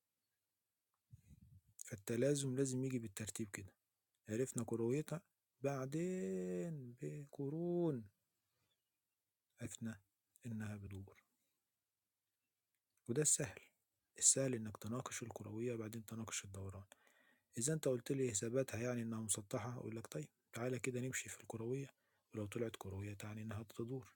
فالتلازم لازم يجي بالترتيب كده. عرفنا كرويتها، بعدين بقرون عرفنا إنها بتدور. وده السهل. السهل إنك تناقش الكروية بعدين تناقش الدوران. إذا أنت قلت لي ثباتها يعني إنها مسطحة، أقول لك طيب تعالى كده نمشي في الكروية، ولو طلعت كروية تعني إنها تدور.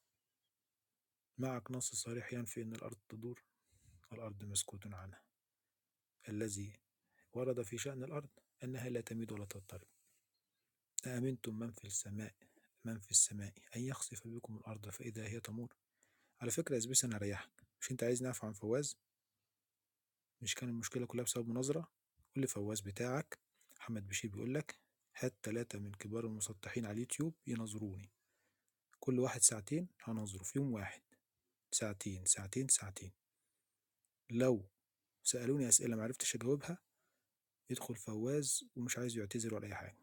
معك نص صريح ينفي إن الأرض تدور؟ الأرض مسكوت عنها. الذي ورد في شأن الأرض أنها لا تميد ولا تضطرب. أأمنتم من في السماء أن يخسف بكم الأرض فإذا هي تمور. على فكرة يا زبيس أنا أريحك، مش أنت عايز نعرف عن فواز؟ مش كان المشكلة كلها بسبب مناظرة؟ قول لي فواز بتاعك محمد بشير بيقول لك هات 3 من كبار المسطحين على اليوتيوب ينظروني، كل واحد ساعتين هنظره في يوم واحد، ساعتين ساعتين ساعتين. لو سألوني أسئلة معرفتش أجاوبها يدخل فواز ومش عايز يعتذر ولا أي حاجة،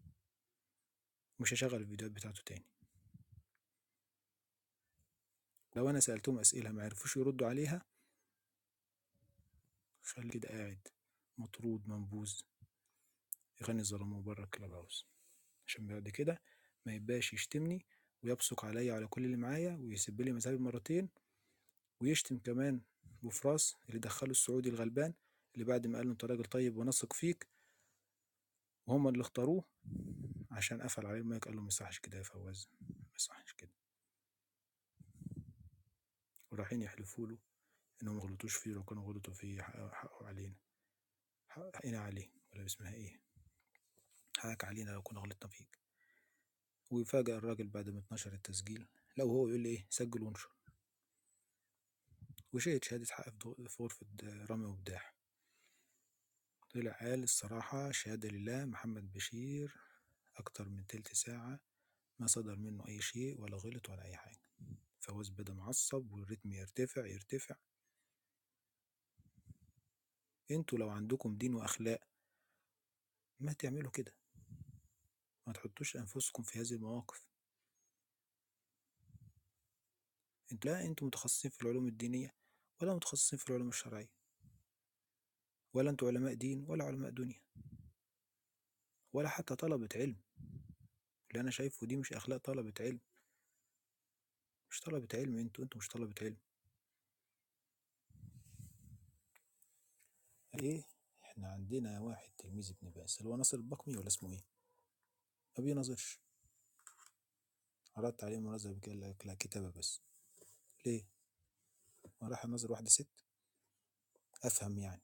مش هشغل الفيديوهات بتاعته تاني. لو أنا سألتهم أسئلة معرفوش يردوا عليها خلي كده قاعد مطرود منبوذ يغني ظلمه بره الكلاب هاوس، عشان بعد كده ما يبقاش يشتمني ويبصق عليا على كل اللي معايا ويسب لي مذهبي مرتين ويشتم كمان بوفراس اللي دخله السعودي الغلبان اللي بعد ما قال له انت راجل طيب ونثق فيك وهم اللي اختاروه عشان قفل عليه المايك قال له ما يصحش كده يا فواز، ما يصحش كده. ورايحين يحلفوا له انهم ما غلطوش فيه، لو كانوا غلطوا فيه حقه علينا، حقنا عليه ولا اسمها ايه، حقك علينا لو كنا غلطنا فيك. ويفاجئ الراجل بعد ما اتنشر التسجيل لو هو يقول لي ايه سجل وانشر، وشهد شهادة حق في غرفة رمي وبداح. طلع قال الصراحة شهادة لله محمد بشير أكتر من تلت ساعة ما صدر منه أي شيء ولا غلط ولا أي حاجة. فواز بدأ معصب والريتم يرتفع يرتفع. انتوا لو عندكم دين وأخلاق ما تعملوا كده، ما تحطوش أنفسكم في هذه المواقف. انتوا متخصصين في العلوم الدينية ولا متخصصين في العلوم الشرعية، ولا انتوا علماء دين ولا علماء دنيا ولا حتى طلبة علم. اللي أنا شايفه دي مش أخلاق طلبة علم، مش طلبة علم، انتوا مش طلبة علم. ايه احنا عندنا واحد تلميذ ابن باز اللي هو ناصر البقمي ولا اسمه ايه، ما بيناظرش. عرضت عليه مناظرة قال لك لا كتابة بس. ليه؟ ما راح اناظر واحدة ست افهم يعني.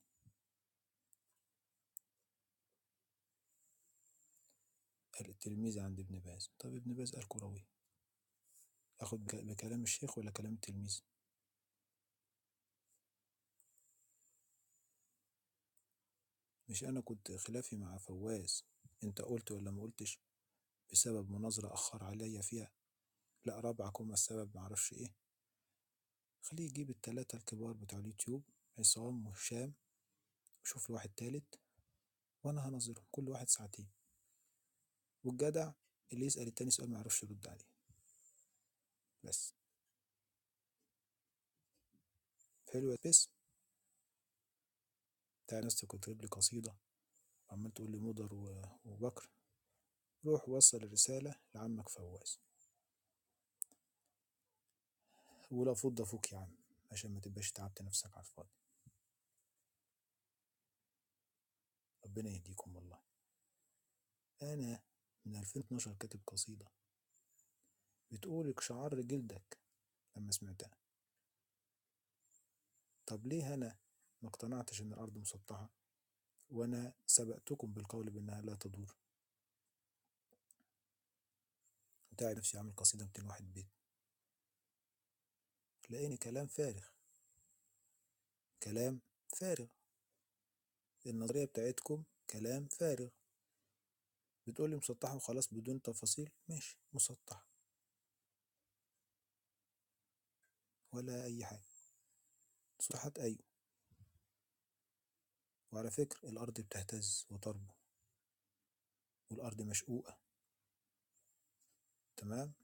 قال التلميذ عند ابن باز، طب ابن باز قال كروي، اخد بكلام الشيخ ولا كلام التلميذ؟ مش انا كنت خلافي مع فواز انت قلت ولا ما قلتش بسبب مناظرة اخر عليا فيها، لا رابعكم السبب معرفش ايه. خليه يجيب التلاتة الكبار بتوع اليوتيوب عصام وهشام وشوف له واحد تالت وانا هنظرهم كل واحد ساعتين، والجدع اللي يسأل التاني سؤال ما يعرفش يرد عليه بس. حلو يا بس. تعالى ناس تكتب لي قصيدة وعمال تقول لي مضر وبكر، روح وصل الرسالة لعمك فواز ولا فض فوق يا عم عشان ما تبقاش تعبت نفسك على الفاضي. ربنا يهديكم والله. أنا من 2012 كاتب قصيدة بتقول اقشعر جلدك لما سمعتها. طب ليه أنا ما اقتنعتش إن الأرض مسطحة وأنا سبقتكم بالقول بأنها لا تدور؟ بتاعي نفسي عامل قصيدة 201 بيت لأن كلام فارغ، كلام فارغ. النظرية بتاعتكم كلام فارغ. بتقولي مسطحة وخلاص بدون تفاصيل، ماشي مسطحة ولا أي حاجة، سطحت أيوة. وعلى فكرة الأرض بتهتز وتربو، والأرض مشقوقة، تمام.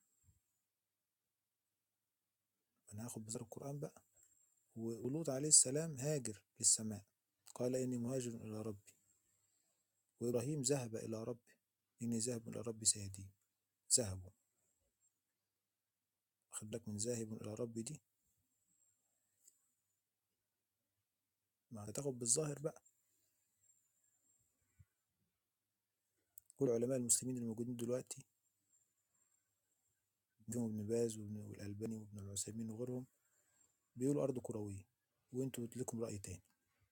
أنا هاخد بذكر القرآن بقى. ولوط عليه السلام هاجر للسماء، قال إني مهاجر إلى ربي. وإبراهيم ذهب إلى ربي، إني ذاهب إلى ربي سيهدين. ذهبوا، واخد بالك من ذاهب إلى ربي دي؟ ما هتاخد بالظاهر بقى. كل علماء المسلمين الموجودين دلوقتي، فيهم ابن باز والألباني وابن العثيمين وغيرهم، بيقولوا أرض كروية، وانتوا لكم رأي تاني.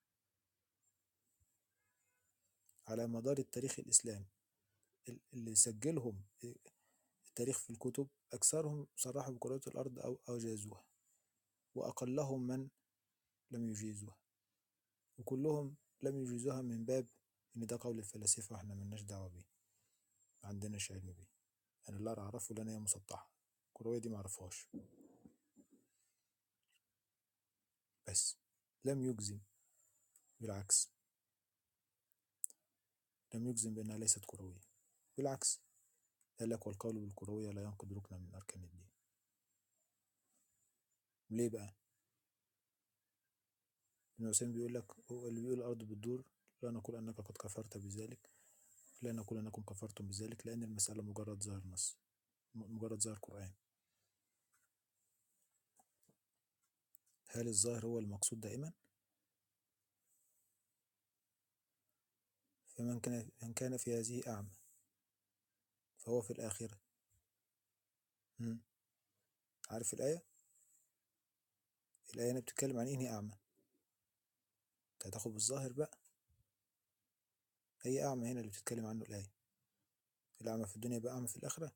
على مدار التاريخ الإسلامي اللي سجلهم التاريخ في الكتب، أكثرهم صرحوا بكروية الأرض أو أجازوها، وأقلهم من لم يجيزوها، وكلهم لم يجيزوها من باب إن ده قول الفلاسفة وإحنا ملناش دعوة بيه، ما عندناش علم بيه. أنا اللي أعرفه لأن هي مسطحة، الكروية دي معرفهاش، بس لم يجزم، بالعكس لم يجزم بأنها ليست كروية، بالعكس قال لك والقول بالكروية لا ينقض ركنا من أركان الدين. ليه بقى؟ ابن عثيمين بيقول لك هو اللي بيقول الأرض بتدور لا نقول أنك قد كفرت بذلك، لا نقول أنكم كفرتم بذلك، لأن المسألة مجرد ظاهر نص، مجرد ظاهر قرآن. هل الظاهر هو المقصود دائما؟ من كان في هذه أعمى فهو في الآخرة. عارف الآية؟ الآية هنا بتتكلم عن إنهي أعمى؟ أنت هتاخد بالظاهر بقى. أي أعمى هنا اللي بتتكلم عنه الآية؟ الأعمى في الدنيا بقى أعمى في الآخرة؟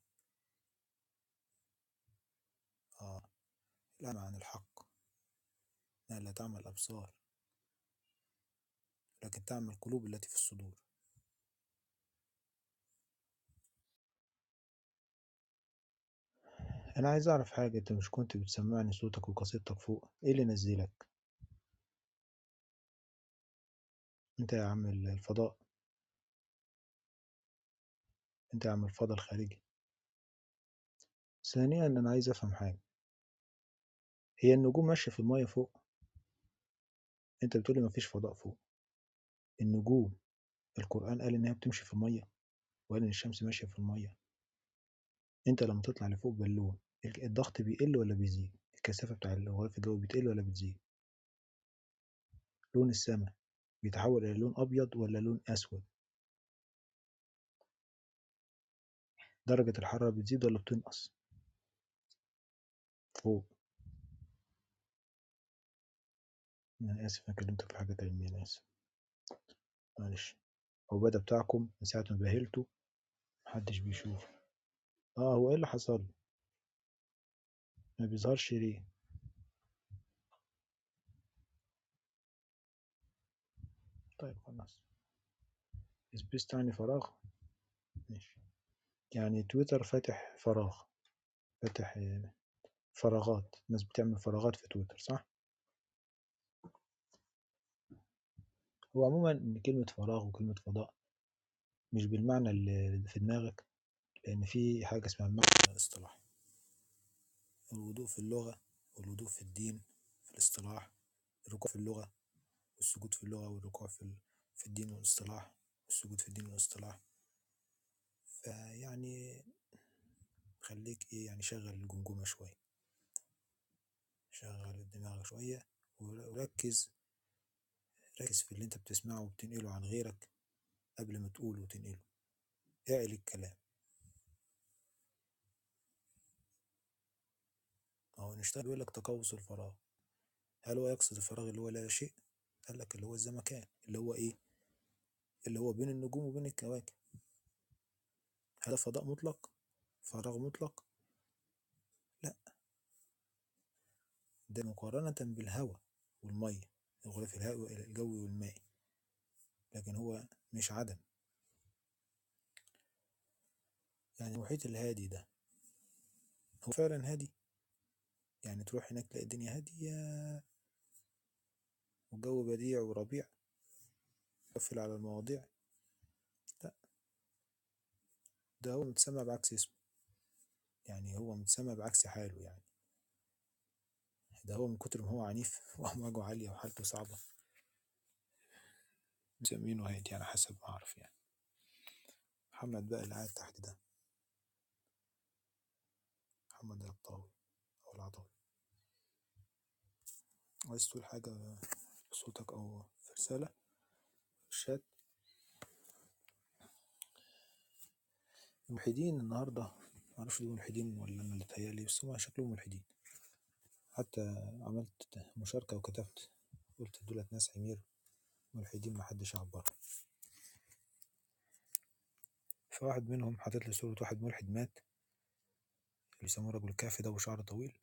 آه، الأعمى عن الحق، إنها لا تعمى الأبصار لكن تعمى القلوب التي في الصدور. أنا عايز أعرف حاجة، أنت مش كنت بتسمعني صوتك وقصيدتك فوق؟ إيه اللي نزلك؟ أنت يا عم الفضاء، أنت يا عم الفضاء الخارجي. ثانيا أنا عايز أفهم حاجة، هي النجوم ماشية في المية فوق؟ أنت بتقولي مفيش فضاء فوق. النجوم القرآن قال إنها بتمشي في المية، وقال إن الشمس ماشية في المية. أنت لما تطلع لفوق بالون الضغط بيقل ولا بيزيد؟ الكثافة بتاع الغلاف الجوي بتقل ولا بتزيد؟ لون السماء بيتحول إلى لون أبيض ولا لون أسود؟ درجة الحرارة بتزيد ولا بتنقص فوق؟ أنا آسف أنا كلمتك في حاجة علمية، أنا آسف معلش. هو بدأ بتاعكم من ساعة ما بهلته محدش بيشوف. هو إيه اللي حصل؟ ما بيظهرش ليه؟ طيب خلاص، سبيس تعني فراغ، ماشي. يعني تويتر فاتح فراغ، فاتح فراغات، الناس بتعمل فراغات في تويتر صح؟ هو عموما إن كلمة فراغ وكلمة فضاء مش بالمعنى اللي في دماغك، لأن في حاجة اسمها المعنى الاصطلاحي. الوضوء في اللغة والوضوء في الدين في الاصطلاح، الركوع في اللغة والسجود في اللغة، والركوع في الدين والاصطلاح، والسجود في الدين والاصطلاح. فيعني خليك إيه يعني، شغل الجمجمة شوية، شغل الدماغ شوية، وركز ركز في اللي انت بتسمعه وبتنقله عن غيرك قبل ما تقوله وتنقله. اعلي الكلام. هو نشتغل بيقول لك تقوس الفراغ، هل هو يقصد الفراغ اللي هو لا شيء؟ قال لك اللي هو الزمكان، اللي هو ايه؟ اللي هو بين النجوم وبين الكواكب. هل فضاء مطلق؟ فراغ مطلق؟ لا، ده مقارنة بالهواء والمية، الغلاف الجوي والمائي، لكن هو مش عدم. يعني المحيط الهادي ده هو فعلا هادي؟ يعني تروح هناك تلاقي الدنيا هادية والجو بديع وربيع قفل على المواضيع؟ لا، ده هو متسمى بعكس اسمه، يعني هو متسمى بعكس حاله. يعني ده هو من كتر ما هو عنيف وأمواجه عالية وحالته صعبة مسمينه هادي على حسب ما أعرف يعني. محمد بقى اللي قاعد تحت ده محمد العطاوي أو العطاوي، عايز تقول حاجة بصوتك أو في رسالة في الشات؟ الملحدين النهاردة معرفش دول ملحدين ولا أنا اللي تهيألي، بس هما شكلهم ملحدين. حتى عملت مشاركة وكتبت قلت دولت ناس عمير ملحدين محدش يعبرهم. فواحد منهم حاطط لي صورة واحد ملحد مات اللي يسموه رجل الكهف ده وشعر طويل،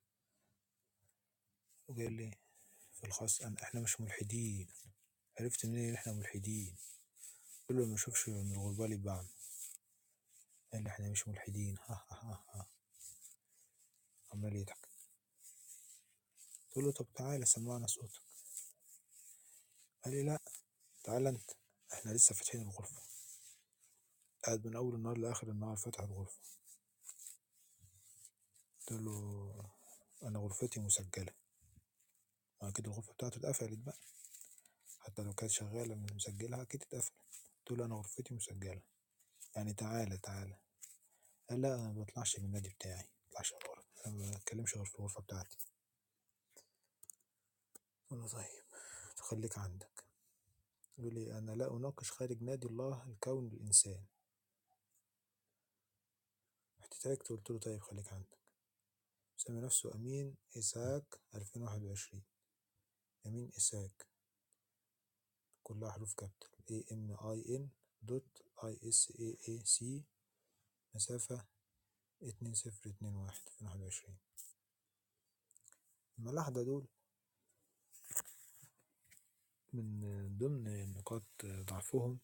وقال لي في الخاص احنا مش ملحدين. عرفت منين ان احنا ملحدين؟ قلت له ما اشوفش من الغربال يبعنا. قال لي احنا مش ملحدين، ها ها ها ها، عمال يضحك. قلت له طب تعالى سمعنا صوتك. قال لي لا، تعالى انت، احنا لسه فاتحين الغرفة، قاعد من اول النهار لاخر النهار فاتح الغرفة. قلت له انا غرفتي مسجلة. ما كده الغرفة بتاعته اتقفلت بقى، حتى لو كانت شغالة من مسجلها أكيد اتقفلت. قلت له أنا غرفتي مسجلة، يعني تعالى تعالى. قال لا أنا مبطلعش من النادي بتاعي، مبطلعش من الغرفة، أنا مبتكلمش غير في الغرفة بتاعتي. قلت له طيب تخليك عندك. يقول لي أنا لا أناقش خارج نادي الله الكون الإنسان. رحت ضحكت قلت له طيب خليك عندك. سمي نفسه أمين إساك 2021. أمين إساك كلها حروف كابيتال AMIN.ISAAC، مسافة 2021. الملاحدة دول من ضمن نقاط ضعفهم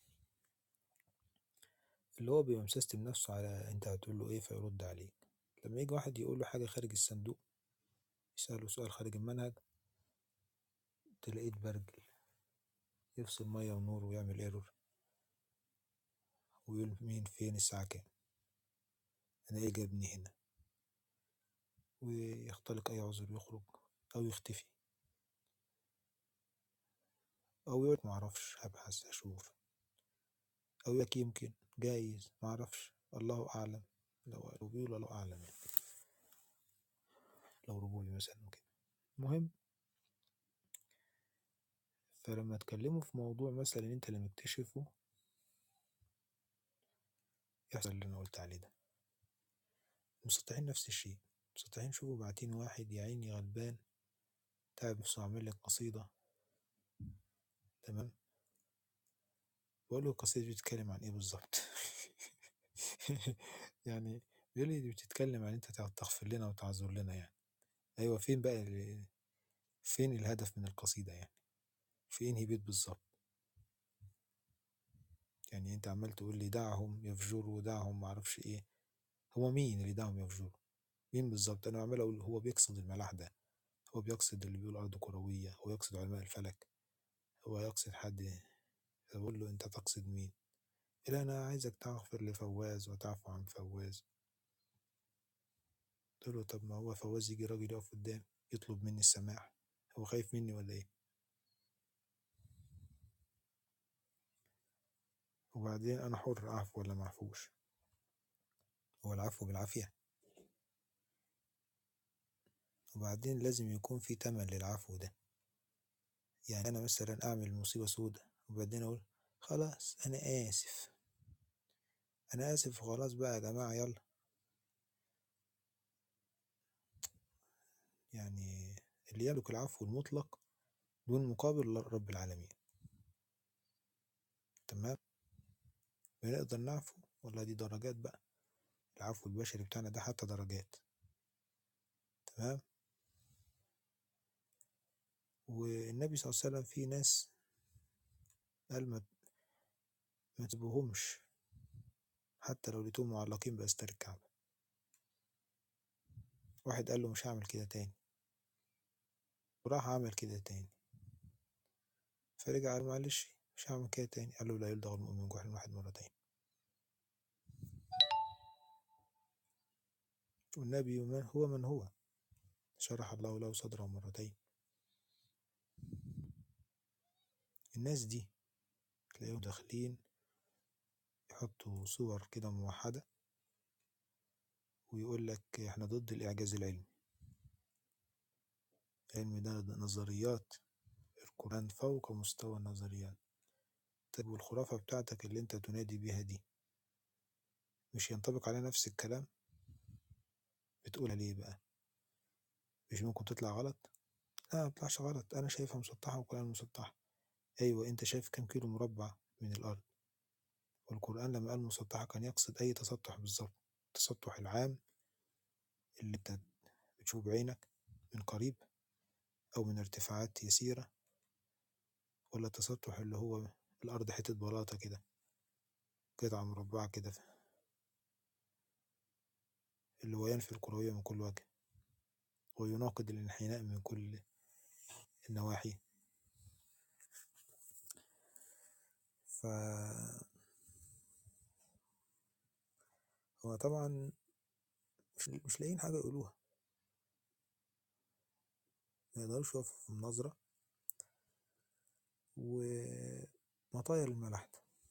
اللي هو بيبقى مسيستم نفسه على انت هتقول له ايه فيرد عليك. لما يجي واحد يقول له حاجة خارج الصندوق، يسأله سؤال خارج المنهج، تلاقيه اتبرجل، يفصل مية ونور ويعمل ايرور ويقول مين فين الساعة كام، انا ايه جابني هنا، ويختلق اي عذر يخرج او يختفي او يقول معرفش هبحث اشوف، او يقولك يمكن جايز معرفش الله اعلم، لو بيقول الله اعلم يعني لو ربوبي مثلا وكده. المهم فلما تكلموا في موضوع مثلا انت اللي مكتشفه يحصل اللي انا قلت عليه ده. المسطحين نفس الشيء، المسطحين شوفوا باعتين واحد يا عيني غلبان تعب نفسه عامل لك قصيدة، تمام، بقول له القصيدة دي بتتكلم عن ايه بالظبط؟ يعني بيقول لي دي بتتكلم عن انت تغفر لنا وتعذر لنا يعني. ايوه فين بقى فين الهدف من القصيدة يعني؟ في انهي بيت بالظبط؟ يعني انت عمال تقول لي دعهم يفجروا دعهم معرفش ايه، هو مين اللي دعهم يفجروا؟ مين بالظبط؟ انا عمال اقول هو بيقصد الملاح ده، هو بيقصد اللي بيقول ارض كروية، هو يقصد علماء الفلك، هو يقصد حد؟ بقول له انت تقصد مين؟ إلا انا عايزك تغفر لفواز وتعفو عن فواز. قلت له طب ما هو فواز يجي راجل يقف قدام يطلب مني السماح، هو خايف مني ولا ايه؟ وبعدين انا حر اعفو ولا معفوش، هو العفو بالعافية؟ وبعدين لازم يكون في تمن للعفو ده. يعني انا مثلا اعمل مصيبة سودة وبعدين اقول خلاص انا اسف، انا اسف خلاص بقى يا جماعة يلا. يعني اللي يملك العفو المطلق دون مقابل رب العالمين، تمام. بنقدر نعفو ولا دي درجات بقى؟ العفو البشري بتاعنا ده حتى درجات، تمام. والنبي صلى الله عليه وسلم في ناس قال ما تسيبوهمش حتى لو لقيتهم معلقين بأستار الكعبة. واحد قال له مش هعمل كده تاني، وراح عمل كده تاني، فرجع قال معلش مش هعمل كده تاني. قال له لا يلدغ المؤمن من جحر واحد مرتين. والنبي من هو شرح الله له صدره مرتين. الناس دي تلاقيهم داخلين يحطوا صور كده موحدة ويقول لك احنا ضد الإعجاز العلمي. العلم ده نظريات، القرآن فوق مستوى النظريات. طب والخرافة بتاعتك اللي انت تنادي بيها دي مش ينطبق عليها نفس الكلام؟ بتقولها ليه بقى؟ مش ممكن تطلع غلط؟ لا ما تطلعش غلط، انا شايفها مسطحة والقرآن مسطحة. ايوه انت شايف كم كيلو مربع من الارض، والقرآن لما قال مسطحة كان يقصد اي تسطح بالظبط. التسطح العام اللي انت بتشوف بعينك من قريب او من ارتفاعات يسيرة، ولا التسطح اللي هو الارض حتة بلاطة كده، قطعة مربعة كده، اللي هو ينفي الكروية من كل وجه ويناقض الانحناء من كل النواحي. هو طبعا مش لاقيين حاجة يقولوها، ما يقدروش يقفوا في مناظرة. ومطايا الملاحدة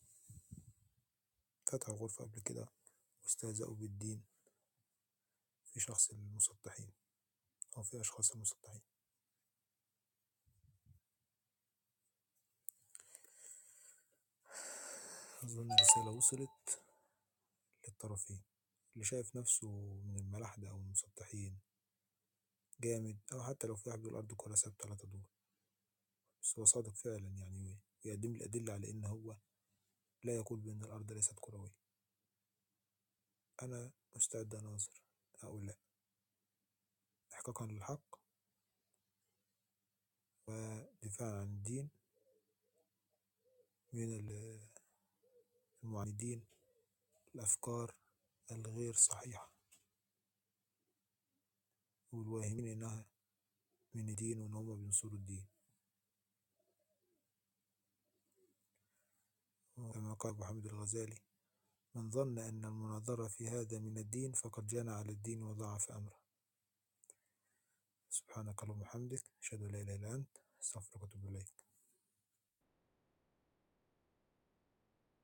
فتحوا غرفة قبل كده واستهزأوا بالدين في شخص المسطحين أو في أشخاص المسطحين. أظن الرسالة وصلت للطرفين. اللي شايف نفسه من الملاحدة أو المسطحين جامد، أو حتى لو في واحد بيقول الأرض كرة ثابتة لا تدور، بس هو صادق فعلا يعني، ويقدم لي أدلة على إن هو لا يقول بأن الأرض ليست كروية، أنا مستعد أناظر أقول لا، إحقاقا للحق ودفاعا عن الدين من المعاندين الأفكار الغير صحيحة والواهمين إنها من الدين وإن هم بينصروا الدين. كما قال أبو حامد الغزالي: من ظن أن المناظرة في هذا من الدين فقد جنى على الدين وضعف أمره. سبحانك اللهم وبحمدك، أشهد أن لا إله إلا أنت، أستغفرك وأتوب إليك.